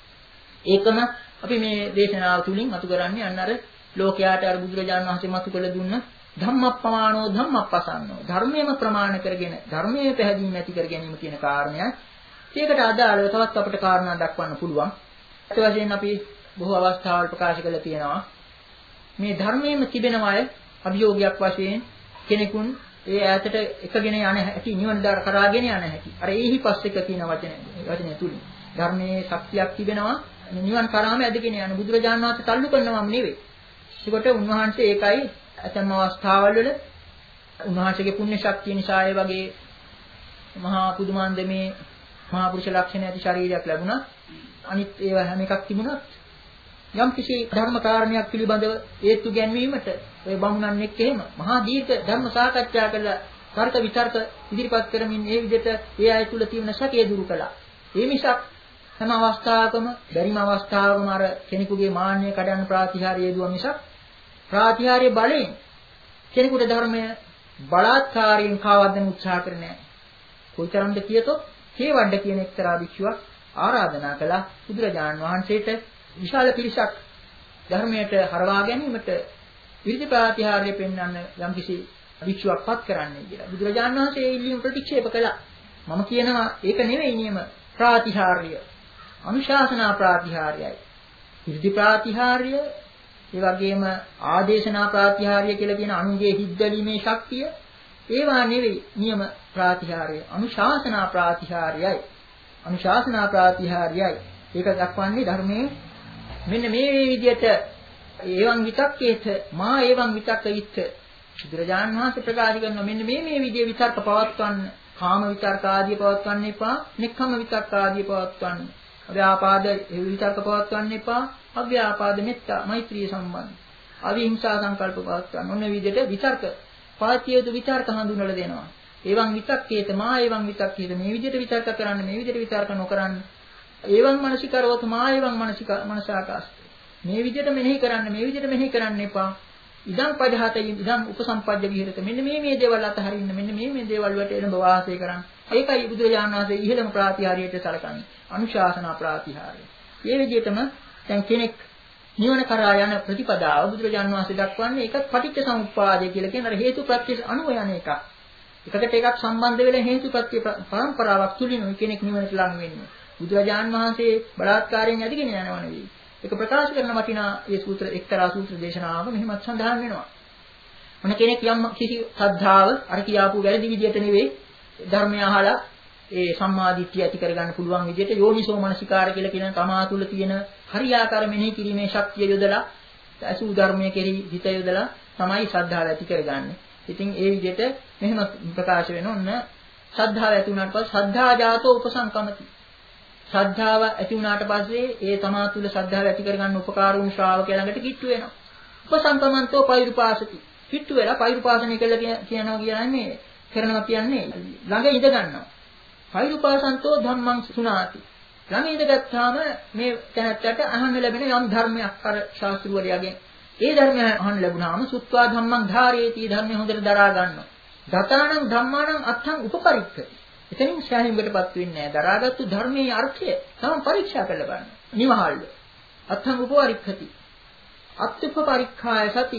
ඒකම අපි මේ දේශනාව තුලින් අතු කරන්නේ අන්න අර ලෝකයාට අර බුදුරජාණන් වහන්සේ මතු කළ දුන්න ධම්මප්පමානෝ ධම්මප්පසන්නෝ ධර්මයේම ප්‍රමාණ කරගෙන ධර්මයේ පැහැදිලි නැති කර ගැනීම කියන කාරණය. ඒකට අදාළව තවත් අපිට කාරණා දක්වන්න පුළුවන්. ඒ වශයෙන් අපි බොහෝ අවස්ථාවල් ප්‍රකාශ කරලා තියෙනවා. මේ ධර්මයේම තිබෙනවය අභියෝගයක් වශයෙන් කෙනෙකුන් ඒ ඈතට එකගෙන යන හැටි නිවන දාර කරාගෙන යන හැටි. අර ඒහි පස්සෙක කියන වචනේ වචනේ තුලින් ධර්මයේ ශක්තියක් තිබෙනවා නිවන් කරාම ඇදගෙන යන බුදුරජාණන් වහන්සේ තල්ලු කරනවම නෙවෙයි. ඒකට උන්වහන්සේ ඒකයි ඇතම් අවස්ථාවල් වල උන්වහන්සේගේ පුණ්‍ය ශක්තිය නිසා ඒ වගේ මහා පුදුමාන්දමේ මහා පුරුෂ ලක්ෂණ ඇති ශරීරයක් ලැබුණා. අනිත් ඒවා හැම එකක් තිබුණත් යම් කිසි ධර්ම කාරණයක් පිළිබඳව හේතු ගැන්වීමට ඔය බමුණන් එක්ක එහෙම මහා දීර්ඝ ධර්ම සාකච්ඡා කළා. තර්ක විතර්ක ඉදිරිපත් කරමින් මේ විදිහට ඒ අය තුල තියෙන සැකය දුරු කළා. ඒ මිසක් හැම අවස්ථාවකම බැරිම අවස්ථාවකම අර කෙනෙකුගේ මාන්නය කඩන්න ප්‍රාතිහාර්ය යෙදුවා මිසක් ප්‍රාතිහාර්ය බලයෙන් කෙනෙකුට ධර්මය බලාත්කාරයෙන් කාවද්දන උත්සාහ කරන්නේ නැහැ. කොයිතරම්ද කියතොත් හේවණ්ඩ කියන එක්තරා භික්ෂුවක් ආරාධනා කළා බුදුරජාණන් වහන්සේට විශාල පිරිසක් ධර්මයට හරවා ගැනීමට විරිති ප්‍රාතිහාර්ය පෙන්වන්න යම්කිසි භික්ෂුවක් පත් කරන්නයි කියලා. බුදුරජාණන් වහන්සේ ඒ ඉල්ලීම ප්‍රතික්ෂේප කළා. මම කියනවා ඒක නෙවෙයි නියම ප්‍රාතිහාර්ය. අනුශාසනා ප්‍රාතිහාර්යයි. විරිති ප්‍රාතිහාර්ය ඒ වගේම ආදේශනා ප්‍රාතිහාර්ය කියලා කියන අනුගේ හිද්දලීමේ ශක්තිය ඒවා නෙවෙයි නියම ප්‍රාතිහාර්ය. අනුශාසනා ප්‍රාතිහාර්යයි. අනුශාසනා ප්‍රාතිහාර්යයි. ඒක දක්වන්නේ ධර්මයේ මෙන්න මේ විදිහට ඒවං විතක්කේත මා ඒවං විතක්කයිත් බුදුරජාණන් වහන්සේ ප්‍රකාශ කරනවා මෙන්න මේ මේ විදිහේ විතර්ක පවත්වන්න කාම විතර්ක ආදී පවත්වන්න එපා නික්කම විතර්ක ආදී පවත්වන්න අව්‍යාපාද විතර්ක පවත්වන්න එපා අව්‍යාපාද මෙත්තා මෛත්‍රී සම්බන්ධ අවිහිංසා සංකල්ප පවත්වන්න ඔන්න විදිහට විතර්ක පාත්‍යයේතු විතර්ක හඳුන්වලා දෙනවා ඒවං විතක්කේත මා ඒවං විතක්කේත මේ විදිහට විතර්ක කරන්න මේ විදිහට විතර්ක නොකරන්න ඒවං මනසිකරවත මා ඒවං මනසික මනසාකාශ මේ විදිහට මෙනෙහි කරන්න මේ විදිහට මෙනෙහි කරන්න එපා. ඉදම් පදහත ඉදම් උපසම්පද්ද විහෙරත. මෙන්න මේ මේ දේවල් අතහරින්න. මෙන්න මේ මේ දේවල් වලට එළඹ වාසය කරන්න. ඒකයි බුදුරජාණන් වහන්සේ ඉහළම ප්‍රාතිහාර්යයට සලකන්නේ. අනුශාසනා ප්‍රාතිහාර්යය. මේ විදිහටම දැන් කෙනෙක් නිවන කරා යන ප්‍රතිපදාව බුදුරජාණන් වහන්සේ දක්වන්නේ ඒකත් පටිච්ච සමුප්පාදය කියලා කියන අර හේතුප්‍රත්‍ය අනුව යන එකක්. එකකට එකක් සම්බන්ධ වෙලා හේතුප්‍රත්‍ය පරම්පරාවක් තුලින් කෙනෙක් නිවනට ලං වෙන්නේ. බුදුරජාණන් වහන්සේ බලාත්කාරයෙන් ඇදගෙන යනව නෙවෙයි. ඒක ප්‍රකාශ කරන වටිනා මේ සූත්‍ර එක්තරා සූත්‍ර දේශනාවක මෙහෙමත් සඳහන් වෙනවා. මොන කෙනෙක් යම් කිසි ශ්‍රද්ධාව අර කියාපු වැරදි විදියට නෙවෙයි ධර්මය අහලා ඒ සම්මාදිට්ඨිය ඇති කරගන්න පුළුවන් විදියට යෝනිසෝ මනසිකාර කියලා කියන තමා තුළ තියෙන හරියාකාර මෙනෙහි කිරීමේ ශක්තිය යොදලා අසු ධර්මයේ කෙරෙහි හිත යොදලා තමයි ශ්‍රද්ධාව ඇති කරගන්නේ. ඉතින් ඒ විදිහට මෙහෙම ප්‍රකාශ වෙන ඔන්න ශ්‍රද්ධාව ඇති වුණාට පස්සේ ශ්‍රද්ධා ජාතෝ උපසංකමති. ශ්‍රද්ධාව ඇති වුණාට පස්සේ ඒ තමා තුළ ශ්‍රද්ධාව ඇති කරගන්න උපකාර වුණු ශ්‍රාවකයා ළඟට කිට්ටු වෙනවා. උපසංකමන්තෝ පෛරුපාසති. කිට්ටු වෙලා පෛරුපාසනය කළා කියනවා කියන්නේ කරනවා කියන්නේ ළඟ ඉඳ ගන්නවා. පෛරුපාසන්තෝ ධම්මං සුනාති. ළඟ ඉඳගත්තාම මේ තැනත්තට අහන්න ලැබෙන යම් ධර්මයක් අර ශාස්ත්‍රවලයාගෙන් ඒ ධර්මය අහන්න ලැබුණාම සුත්වා ධම්මං ධාරේති ධර්මය හොඳට දරා ගන්නවා. දතාණං ධම්මාණං අත්තං උපපරික්ඛති. එතනින් ශාහිමකටපත් වෙන්නේ නැහැ. දරාගත්තු ධර්මයේ අර්ථය තමයි පරීක්ෂා කරලා බලන්න. නිවහල්ව. අත්තං උපපරික්ඛති. අත්ථුපපරික්ඛාය සති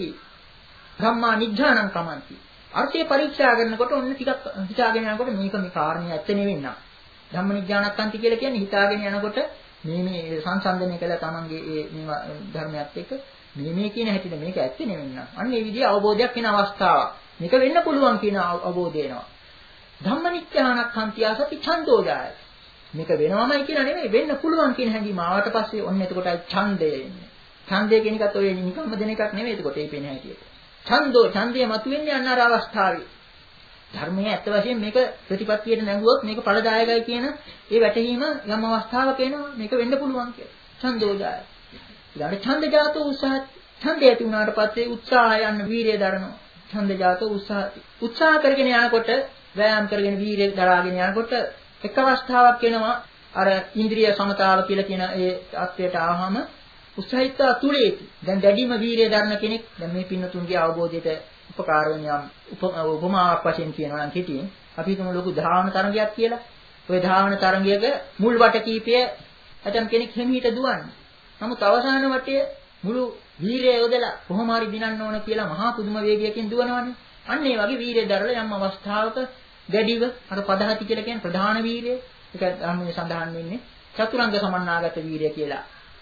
ධම්මා නිජ්ජානං කමන්ති. අර්ථය පරීක්ෂා කරනකොට ඔන්න ටිකක් හිතාගෙන යනකොට මේක මේ කාරණේ ඇත්ත නෙවෙයි නා. ධම්මනිඥානක්ඛන්ති කියලා කියන්නේ හිතාගෙන යනකොට මේ මේ සංසන්දනය කළා තමන්ගේ ඒ මේ ධර්මයත් එක්ක මේ මේ කියන හැටියට මේක ඇත්ත නෙවෙයි නා. අන්න ඒ විදිහේ අවබෝධයක් වෙන අවස්ථාවක්. මේක වෙන්න පුළුවන් කියන අවබෝධය එනවා. ධම්මනිඥානක්ඛන්ති ආසති ඡන්දෝජාය. මේක වෙනවමයි කියලා නෙවෙයි වෙන්න පුළුවන් කියන හැඟීම ආවට පස්සේ ඔන්න එතකොටයි ඡන්දය එන්නේ. ඡන්දය කියන එකත් ඔය නිකම්ම දෙන එකක් නෙවෙයි එතකොට ඒ පේන හැටියට. ඡන්දෝ ඡන්දය මතුවෙන්නේ අන්න අර අවස්ථාවේ. ධර්මයේ ඇත්ත වශයෙන් මේක ප්‍රතිපත්තියට නැඟුවොත් මේක ඵලදායකයි කියන ඒ වැටහීම යම් අවස්ථාවක එනවා මේක වෙන්න පුළුවන් කියලා. ඡන්දෝජාය. ඊළඟට ඡන්ද ජාතෝ උත්සාහ ඡන්දය ඇති වුණාට පස්සේ උත්සාහය යන වීරිය දරනවා. ඡන්ද ජාතෝ උත්සාහ උත්සාහ කරගෙන යනකොට වෑයම් කරගෙන වීරිය දරාගෙන යනකොට එක් අවස්ථාවක් එනවා අර ඉන්ද්‍රිය සමතාව කියලා කියන ඒ අත්‍යයට ආවම උත්සාහිතා තුලේති. දැන් දැඩිම වීරිය දරන කෙනෙක් දැන් මේ පින්නතුන්ගේ අවබෝධයට උපකාර වෙන යම් උපමාවක් වශයෙන් කියනවා නම් කෙටියෙන් අපි හිතමු ලොකු ධාවන තරංගයක් කියලා. ওই ධාවන තරංගයක මුල් වට කීපය ඇතම් කෙනෙක් හිමීට දුවන්නේ. නමුත් අවසාන වටේ මුළු වීරිය යොදලා කොහොම හරි දිනන්න ඕන කියලා මහා පුදුම වේගයකින් දුවනවනේ. අන්න ඒ වගේ වීරිය දරලා යම් අවස්ථාවක දැඩිව අර පදහති කියලා කියන ප්‍රධාන වීරිය ඒක ධර්මයේ සඳහන් වෙන්නේ චතුරංග සමන්නාගත වීරිය කියලා.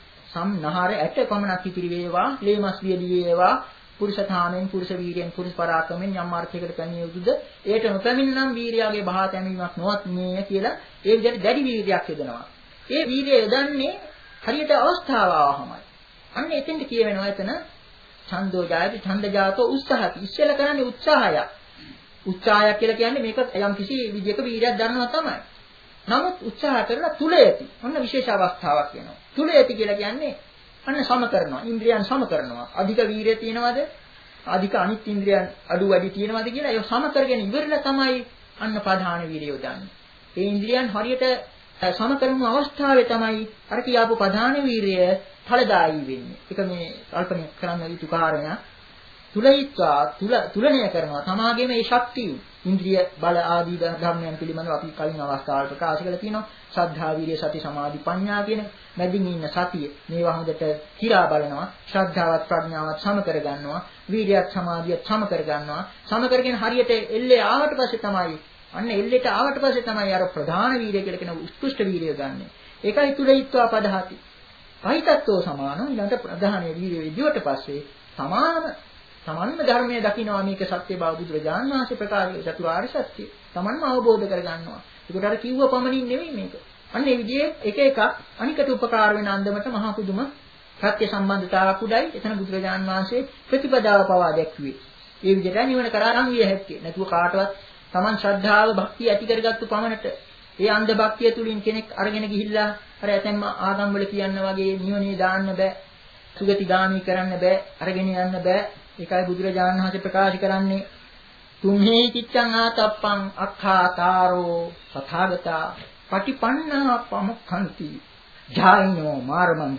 සම්නහර ඇට පමණක් ඉතිරි වේවා, ලේමස් වියලි වේවා, පුරුෂතාවෙන් පුරුෂ වීර්යයෙන් පුරුෂ පරාක්‍රමෙන් යම් මාර්ගයකට පැමිණිය යුතුද? ඒට නොපැමිණනම් වීර්යයාගේ බහා තැමීමක් නොවත් මේ කියලා ඒ විදිහට දැඩි වීර්යයක් යොදනවා. ඒ වීර්යය යොදන්නේ හරියට අවස්ථාව ආවමයි. අන්න එතෙන්ට කියවෙනවා එතන ඡන්தோ ජායති ඡන්ද ජාතෝ උත්සාහති. ඉස්සෙල්ලා කරන්නේ උත්සාහයක්. උත්සාහයක් කියලා කියන්නේ මේක යම් කිසි විදියක වීර්යයක් දරනවා තමයි. නමුත් උත්සාහ කරලා තුලයති. ඔන්න විශේෂ අවස්ථාවක් වෙනවා. තුලයති කියලා කියන්නේ අන්න සම කරනවා. ඉන්ද්‍රියන් සම කරනවා. අධික වීර්යය තියෙනවද? අධික අනිත් ඉන්ද්‍රියන් අඩු වැඩි තියෙනවද කියලා ඒක සම කරගෙන ඉවරලා තමයි අන්න ප්‍රධාන වීර්යය යොදන්නේ. ඒ ඉන්ද්‍රියන් හරියට සම කරන අවස්ථාවේ තමයි අර කියාපු ප්‍රධාන වීර්යය ඵලදායී වෙන්නේ. ඒක මේ කල්පනා කරන්න යුතු කාරණා. තුලයිත්වා තුල තුලණය කරනවා. තමාගේම මේ ශක්තිය ඉන්ද්‍රිය බල ආදී ධර්මයන් පිළිබඳව අපි කලින් අවස්ථාවල ප්‍රකාශ කරලා තියෙනවා. ශ්‍රද්ධා, විරිය, සති, සමාධි, ප්‍රඥා කියන මැදින් ඉන්න සතිය. මේවා හොඳට කිරා බලනවා. ශ්‍රද්ධාවත් ප්‍රඥාවත් සම කර ගන්නවා. විරියත් සමාධියත් සම කර ගන්නවා. සම කරගෙන හරියට එල්ලේ ආවට පස්සේ තමයි අන්න එල්ලේට ආවට පස්සේ තමයි අර ප්‍රධාන වීර්යය කියලා කියන උත්කෘෂ්ඨ වීර්යය ගන්නෙ. ඒකයි තුලයිත්වා පදහති. පහිතත්වෝ සමානෝ ඊළඟ ප්‍රධාන වීර්යය විදියට පස්සේ සමානම තමන්ම ධර්මයේ දකින්නවා මේක සත්‍ය බව බුදුරජාණන් වහන්සේ ප්‍රකාශ කළ චතුරාර්ය සත්‍ය. තමන්ම අවබෝධ කරගන්නවා. ඒකට අර කිව්ව පමණින් නෙවෙයි මේක. අන්න ඒ විදිහේ එක එකක් අනිකට උපකාර වෙන අන්දමට මහා පුදුම සත්‍ය සම්බන්ධතාවක් උඩයි එතන බුදුරජාණන් වහන්සේ ප්‍රතිපදාව පවා දැක්ුවේ. ඒ විදිහට නිවන කරා නම් විය හැක්කේ. නැතුව කාටවත් තමන් ශ්‍රද්ධාව භක්තිය ඇති කරගත්තු පමණට ඒ අන්ධ භක්තිය තුලින් කෙනෙක් අරගෙන ගිහිල්ලා අර ඇතැම් ආගම් වල කියන්න වගේ නිවනේ දාන්න බෑ. සුගතිගාමී කරන්න බෑ. අරගෙන යන්න බෑ. ඒකයි බුදුරජාණන් වහන්සේ ප්‍රකාශ කරන්නේ තුම්හි චිත්තං ආතප්පං අක්ඛාතාරෝ තථාගතා පටිපන්නා පමුක්ඛන්ති ජායිනෝ මාරමන්ධන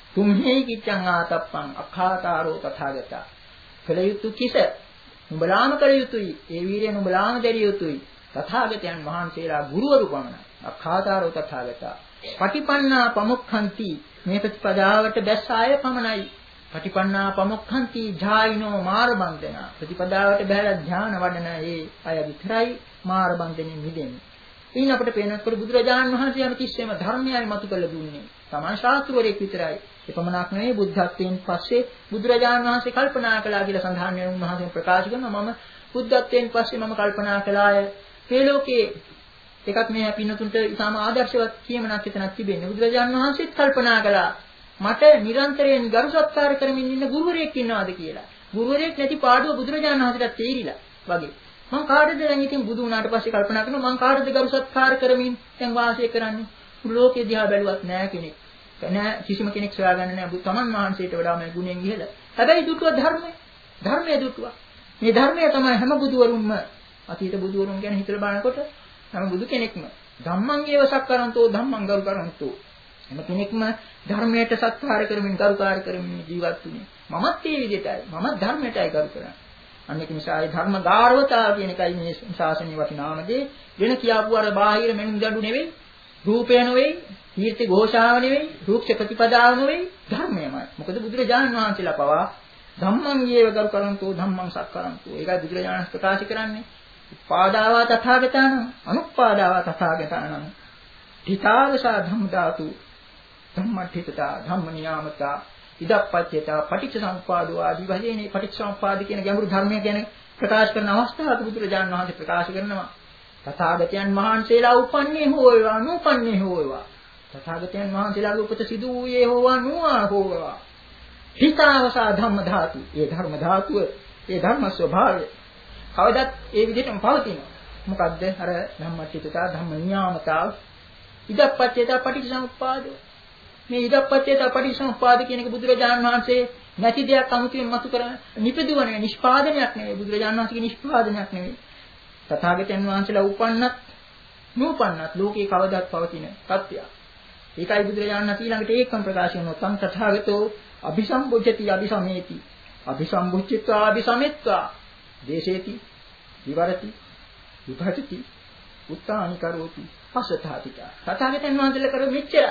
තුම්හි කිච්ඡං ආතප්පං අඛාතාරෝ තථාගතා. කළ යුතු කිස නුඹලාම කළ යුතුයි. ඒ වීරිය නුඹලාම දැරිය යුතුයි. තථාගතයන් වහන්සේලා ගුරුවරු පමණයි. අඛාතාරෝ තථාගතා. පටිපන්නා පමුක්ඛන්ති මේ ප්‍රතිපදාවට බැස් ආය පමණයි. පටිපන්නා පමුක්ඛන්ති ජායිනෝ මාරබන්දනා. ප්‍රතිපදාවට බැහැලා ධ්‍යාන වඩන ඒ අය විතරයි මාරබන්දනෙන් මිදෙන්නේ. ඉතින් අපිට පේනකොට බුදුරජාණන් වහන්සේ යම් කිසිම ධර්මයයි මතු කළ දුන්නේ. තමන් ශාස්ත්‍රවරයෙක් විතරයි. එපමණක් නෙවෙයි බුද්ධත්වයෙන් පස්සේ බුදුරජාණන් වහන්සේ කල්පනා කළා කියලා සඳහන් වෙන උන්වහන්සේ ප්‍රකාශ කරනවා මම බුද්ධත්වයෙන් පස්සේ මම කල්පනා කළාය. මේ ලෝකේ එකක් මේ පින්නතුන්ට ඉතාම ආදර්ශවත් කියමනක් එතනක් තිබෙන්නේ. බුදුරජාණන් වහන්සේත් කල්පනා කළා මට නිරන්තරයෙන් ගරු සත්කාර කරමින් ඉන්න ගුරුවරයෙක් ඉන්නවාද කියලා. ගුරුවරයෙක් නැති පාඩුව බුදුරජාණන් වහන්සේට තේරිලා වගේ. මං කාටද දැන් ඉතින් බුදු වුණාට පස්සේ කල්පනා කරනවා මං කාටද ගරු සත්කාර කරමින් දැන් වාසය කරන්නේ. ලෝකේ දිහා බැලුවත් නෑ කෙනෙක්. නෑ කිසිම කෙනෙක් සොයාගන්නේ නෑ තමන් වහන්සේට වඩා මේ ගුණෙන් ඉහළ. හැබැයි දුටුව ධර්මය. ධර්මය දුටුවා. මේ ධර්මය තමයි හැම බුදුවරුන්ම අතීත බුදුවරුන් ගැන හිතලා බලනකොට හැම බුදු කෙනෙක්ම ධම්මං ඒව සක්කරන්තෝ ධම්මං ගරු කරන්තෝ හැම කෙනෙක්ම ධර්මයට සත්කාර කරමින් ගරුකාර කරමින් ජීවත් වුණේ. මමත් ඒ විදිහටයි. මමත් ධර්මයටයි ගරු කරන්නේ. අන්න ඒක නිසා ඒ ධර්ම ගාරවතාව කියන එකයි මේ ශාසනීය වටිනාම දේ. වෙන කියාපු අර බාහිර මෙනුම් දඬු නෙවෙයි, රූපය නෙවෙයි, කීර්ති ഘോഷාව නෙවෙයි, රූක්ෂ ප්‍රතිපදාව නෙවෙයි, ධර්මයමයි. මොකද බුදුරජාණන් වහන්සේලා පවා ධම්මං ඒව ගරු කරන්තෝ ධම්මං සක්කරන්තෝ. ඒකයි බුදුරජාණන් ප්‍රකාශ කරන්නේ. පාදාවා තථාගතාන අනුපාදාවා තථාගතාන හිතාවසා ධම්ම ධාතු ධම්මඨිතතා ධම්ම නියාමතා ඉදප්පච්චේතා පටිච්චසමුප්පාදෝ ආදී වශයෙන් මේ පටිච්චසමුප්පාද කියන ගැඹුරු ධර්මය ගැන ප්‍රකාශ කරන අවස්ථාවක බුදුරජාණන් වහන්සේ ප්‍රකාශ කරනවා තථාගතයන් වහන්සේලා උපන්නේ හෝ වේවා නූපන්නේ හෝ වේවා තථාගතයන් වහන්සේලාගේ උපත සිදු වූයේ හෝවා නූවා හෝවා හිතාවසා ධම්ම ධාතු ඒ ධර්ම ධාතුව ඒ ධර්ම ස්වභාවය කවදත් ඒ විදිහටම පවතිනවා. මොකද්ද? අර ධම්මච්චිතතා ධම්ම නියාමතා ඉදප්පච්චේතා පටිච්චසමුප්පාදෝ. මේ ඉදප්පච්චේතා පටිච්චසමුප්පාද කියන එක බුදුරජාණන් වහන්සේ නැති දෙයක් අමුතුවෙන් මතු කරන නිපදුවන නිෂ්පාදනයක් නෙවෙයි. බුදුරජාණන් වහන්සේගේ නිෂ්පාදනයක් නෙවෙයි. තථාගතයන් වහන්සේලා උපන්නත් නූපන්නත් ලෝකේ කවදත් පවතින සත්‍යය. ඒකයි බුදුරජාණන් වහන්සේ ළඟට ඒකම ප්‍රකාශ කරනවා. තං තථාගතෝ අபிසම්බුද්ධති අபிසමේති. අபிසම්බුද්ධිත්වා අபிසමෙත්වා දේශේති විවරති විභජති උත්තානි කරෝති පසතාතික තථාගතයන් වහන්සේලා කරු මෙච්චර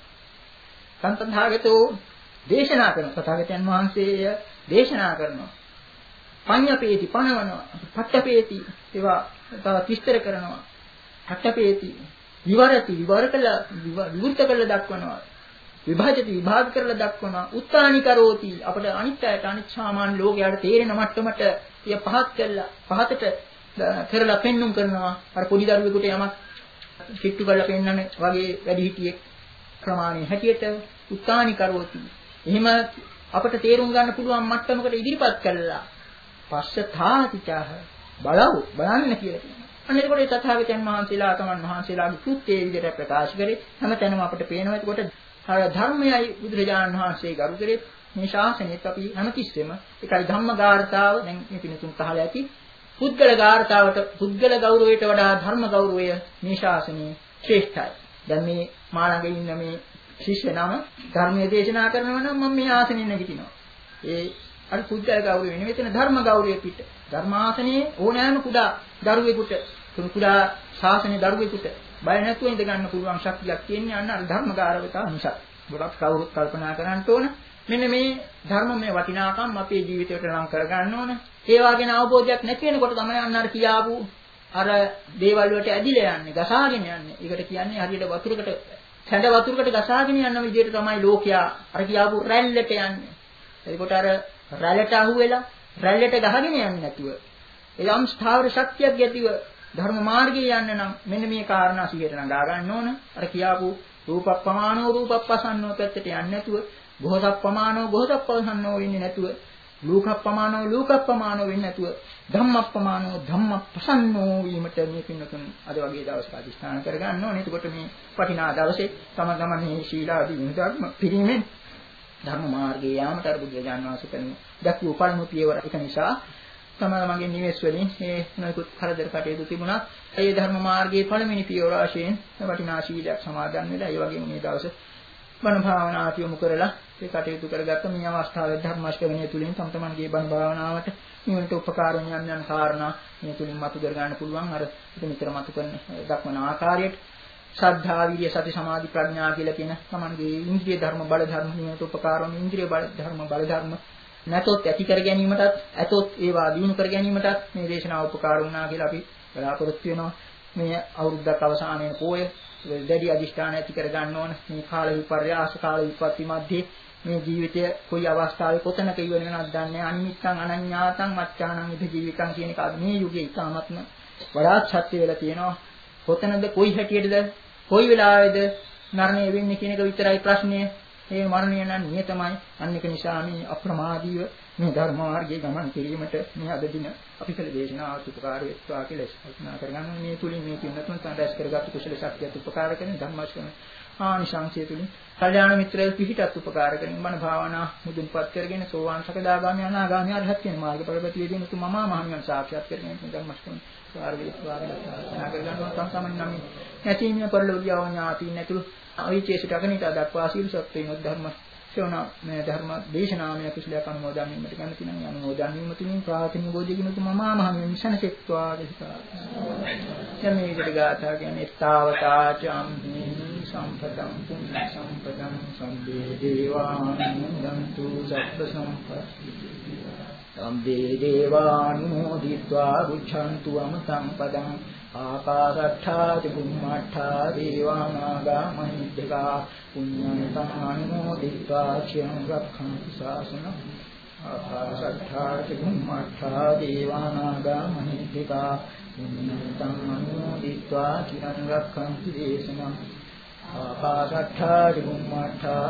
සම්තථාගතෝ දේශනා කරන තථාගතයන් වහන්සේ දේශනා කරනවා පඤ්ඤපේති පණවනවා පට්ඨපේති ඒවා තවත් විස්තර කරනවා පට්ඨපේති විවරති විවර කළ විවෘත කළ දක්වනවා විභාජති විභාග කරලා දක්වනවා උත්තානි කරෝති අපිට අනිත්‍යයට අනිත් සාමාන්‍ය ලෝකයට තේරෙන මට්ටමට එය පහත් කළා පහතට කරලා පෙන්눔 කරනවා අර පොඩි දරුවෙකුට යමක් කිට්ටු කරලා පෙන්නන වගේ වැඩිහිටියෙක් ප්‍රමාණය හැටියට උත්තානි කරෝති එහෙම අපිට තේරුම් ගන්න පුළුවන් මට්ටමකට ඉදිරිපත් කළා පස්සථාතිචහ බලව බලන්න කියලා කියනවා අන්න එතකොට ඒ තථාගතයන් වහන්සේලා තමන් වහන්සේලාගේ කෘත්‍යයේ විදිහට ප්‍රකාශ කරේ හැමතැනම අපිට පේනවා එතකොට අර ධර්මයයි බුදුරජාණන් වහන්සේ ගරු කරේ මේ ශාසනයත් අපි හැමතිස්සෙම ඒකයි ධම්මගාර්තාව දැන් මේ පිනතුන් තහල ඇති පුද්ගල ගාර්තාවට පුද්ගල ගෞරවයට වඩා ධර්ම ගෞරවය මේ ශාසනයේ ශ්‍රේෂ්ඨයි. දැන් මේ මාළඟ ඉන්න මේ ශිෂ්‍ය නම ධර්මයේ දේශනා කරනවා නම් මම මේ ආසනෙ නැගිටිනවා. ඒ අර පුද්ගල ගෞරවය නෙවෙයි මෙතන ධර්ම ගෞරවය පිට. ධර්මාසනයේ ඕනෑම කුඩා දරුවෙකුට කුඩා ශාසනයේ දරුවෙකුට බය නැතුව ඉඳ ගන්න පුළුවන් ශක්තියක් තියෙන්නේ අන්න අර ධර්මගාරවතාව නිසා. ගොඩක් කවුරුත් කල්පනා කරන්න ඕන. මෙන්න මේ ධර්මමය වටිනාකම් අපේ ජීවිතයට ලං කර ගන්න ඕන. ඒ වගේන අවබෝධයක් නැති වෙනකොට තමයි අන්න අර කියාපු අර දේවල් වලට ඇදිලා යන්නේ, ගසාගෙන යන්නේ. ඒකට කියන්නේ හරියට වතුරකට සැඬ වතුරකට ගසාගෙන යන විදිහට තමයි ලෝකයා අර කියාපු රැල්ලට යන්නේ. ඒකට අර රැල්ලට අහුවෙලා රැල්ලට ගහගෙන යන්නේ නැතුව එයම් ස්ථාවර ශක්තියක් යතිව ධර්ම මාර්ගයේ යන්න නම් මෙන්න මේ කාරණා සිහියට නගා ගන්න ඕන. අර කියාපු රූපප්පමානෝ රූපප්පසන්නෝ පැත්තට යන්නේ නැතුව, ගෝසප්පමානෝ ගෝසප්පසන්නෝ වෙන්නේ නැතුව, ලූකප්පමානෝ ලූකප්පමානෝ වෙන්නේ නැතුව, ධම්මප්පමානෝ ධම්මප්පසන්නෝ වීමට මේ පින්නතුන් අද වගේ දවසක අධිෂ්ඨාන කර ගන්න ඕනේ. එතකොට මේ වටිනා දවසේ තම තමන් මේ ශීලාදී විමුක්තියම පිරීමෙන් ධර්ම මාර්ගයේ යාමට අර බුදුරජාණන් වහන්සේ කරන දක්වපු පළමු පියවර එක නිසා තමයි මගේ නිවෙස් වලින් මේ නොයෙකුත් කරදර කටයුතු තිබුණා. ඒ ධර්ම මාර්ගයේ පළවෙනි පියවර වශයෙන් වටිනා ශීලයක් සමාදන් වෙලා ඒ වගේම මේ දවසේ මන භාවනාවට යොමු කරලා ඒ කටයුතු කරගත්ත මේ අවස්ථාවේ ධර්මාශ්‍රවණය තුලින් තම තමන්ගේ බණ භාවනාවට නිවනට උපකාර වෙන යම් යම් කාරණා මේ තුලින් මතු කර ගන්න පුළුවන්. අර මෙතන මතු කරන දක්වන ආකාරයට ශ්‍රද්ධා, විරිය, සති, සමාධි, ප්‍රඥා කියලා කියන තමන්ගේ ඉන්ද්‍රිය ධර්ම, බල ධර්ම නිවනට උපකාර වන ඉන්ද්‍රිය බල ධර්ම, බල ධර්ම නැතොත් ඇති කර ගැනීමටත්, ඇතොත් ඒවා දිනු කර ගැනීමටත් මේ දේශනාව උපකාර වුණා කියලා අපි බලාපොරොත්තු වෙනවා. මේ අවුරුද්දක් අවසානයේ පෝය දැඩි අධිෂ්ඨාන ඇති කර ගන්න ඕන. මේ කාල විපර්යාස, කාල විපත්ති මැද්දේ මේ ජීවිතය කොයි අවස්ථාවේ කොතැනක ඉවර වෙනවද දන්නේ නැහැ. අනිමිත්තං අනඤ්ඤාතං මච්ඡානං ඉද ජීවිතං කියන එක මේ යුගයේ ඉතාමත්ම වඩාත් සත්‍ය වෙලා තියෙනවා. කොතැනද, කොයි හැටියටද, කොයි වෙලාවේද මරණය වෙන්නේ කියන එක විතරයි ප්‍රශ්නය. මේ මරණය නම් නියතමයි. අන්න ඒක නිසා මේ අප්‍රමාදීව මේ ධර්ම මාර්ගයේ ගමන් කිරීමට මේ අද දින අපි කළ දේශනාවත් උපකාර වෙත්වා කියලා කල්පනා කරගන්න. මේ තුලින් මේ පින්නතුන් තනදස් කරගත්තු කුසල ශක්තියත් උපකාර කරන ධර්මාශ්‍රම ආනිශංසය තුලින් කල්යාණ මිත්‍රයල් පිහිටත් උපකාර කරන මන භාවනා මුදුන්පත් කරගෙන සෝවාන් සකදාගාමී අනාගාමී අරහත් කියන මාර්ගඵලපතිය දින තුමා මහණියන් සාක්ෂාත් කරගෙන ධර්මාශ්‍රම වාරවේස්වාරණ කරගන්නවා. තම තමන් නම් නැතිමිය පරිලෝකියව ඥාති නැතුළු අවිචේෂිත අගනිත දක්වා සීල සත්‍යයෙන් ධර්ම ශ්‍රවණ මේ ධර්ම දේශනාමය කුසලයක් අනුමෝදන් වීමට කැමති නම් අනුමෝදන් වීම තුලින් ප්‍රාර්ථනීය බෝධිගුණ තුමා මහණියන් සනසෙත්වා දේශනා. යන්නේ විදිහට ගාථා කියන්නේ තාවතාචම්හි සම්පතං පුඤ්ඤ සම්පතං සම්බේ දේවානුමෝදන්තු සබ්බ සම්පත්ති සම්බේ දේවානුමෝදිत्वा බුද්ධන්තු අමතං පදං ආකාශට්ඨා චුම්මට්ඨා දේවානාගා මහිද්දකා පුඤ්ඤන්තං අනුමෝදිत्वा චිරං රක්ඛන්තු ශාසනං ආකාශට්ඨා චුම්මට්ඨා දේවානාගා මහිද්දකා පුඤ්ඤන්තං අනුමෝදිत्वा චිරං රක්ඛන්තු දේශනං ආකාශට්ඨා චුම්මට්ඨා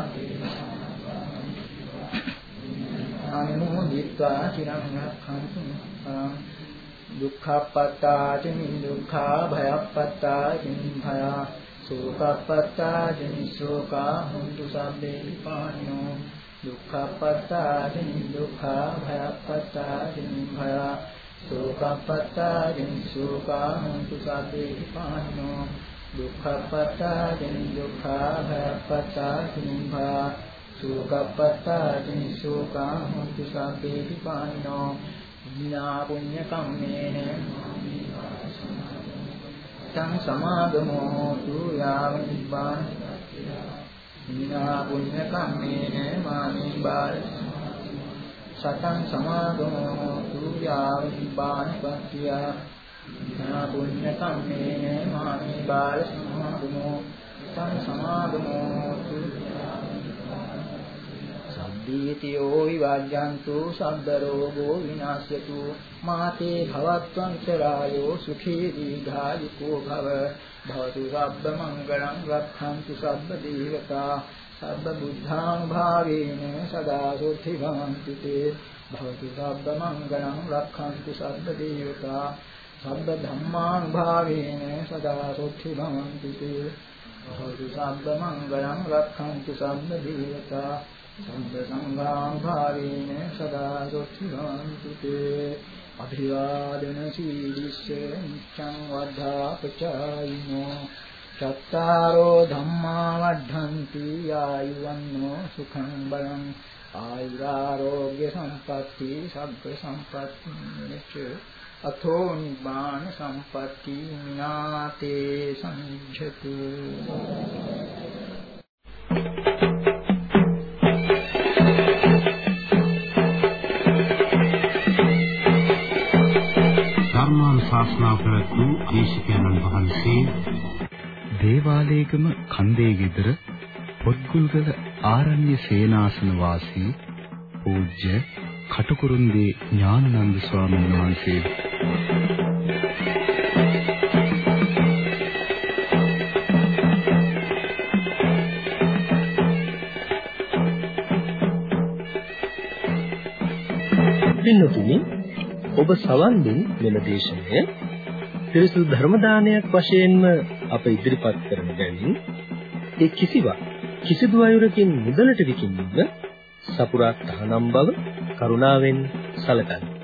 අනුමෝදිत्वा චිරං රක්ඛන්තු දුක්ඛප්පත්තා චින් දුක්ඛා භයප්පත්තා චින් භයා සෝකප්පත්තා චින් සෝකා හුන්තු සබ්බේ විපාණිනෝ දුක්ඛප්පත්තා චින් දුක්ඛා භයප්පත්තා චින් භයා සෝකප්පත්තා චින් සෝකා හුන්තු සබ්බේ විපාණිනෝ දුක්ඛප්පත්තා චින් දුක්ඛා භයප්පත්තා චින් භයා සෝකප්පත්තා චින් සෝකා හුන්තු සබ්බේ විපාණිනෝ විනා පුඤ්ඤ කම්මේන තං සමාගමෝ තු යාව නිබ්බාන විනා පුඤ්ඤ කම්මේන මාමි බාල සතං සමාගමෝ තු යාව නිබ්බාන පත්‍තිය විනා පුඤ්ඤ කම්මේන මාමි බාල සමාගමෝ තං සමාගමෝ තු දීතියෝ විවජ්ජන්තු සබ්බ රෝගෝ විනාශයතු මාතේ භවත්වංචරායෝ සුඛී දීඝායුකෝ භව භවතු සබ්බ මංගලං රක්ඛන්තු සබ්බ දේවතා සබ්බ බුද්ධානුභාවේන සදා සොත්ති භවන්තු තේ භවතු සබ්බ මංගලං රක්ඛන්තු සබ්බ දේවතා සබ්බ ධම්මානුභාවේන සදා සොත්ති භවන්තු තේ භවතු සබ්බ මංගලං රක්ඛන්තු සබ්බ දේවතා සම්බ සංඝානුභාවේන සදා සොත්තිභවන්තු තේ අභිවාදන සීලිස්ස නිච්ඡං වද්ධා පචායිනෝ චත්තාරෝ ධම්මා වද්ධන්ති ආයුවන්නෝ සුඛං බලං ආයුරාෝග්‍ය සම්පatti සබ්බ සම්පatti නිච්ච අතෝ නිබ්බාන සම්පatti විනාතේ සංජ්ජතු. ශාස්ත්‍රාව ප්‍රවතු දේශකයන්න් වහන්සේ දේවාලේගම කන්දේ ගෙදර පොත්ගුල්ගල ආරණ්‍ය සේනාසන වාසී පූජ්‍ය කටුකුරුන්දී ඥානানন্দ ස්වාමීන් වහන්සේ පින්නතුනි ඔබ සවන් දුන් මෙම දේශනය පිරිසුදු ධර්ම දානයක් වශයෙන්ම අප ඉදිරිපත් කරන බැවින් ඒ කිසිවක් කිසිදු අයුරකින් මුදලට විකිණීම සපුරා තහනම් බව කරුණාවෙන් සැලකන්න.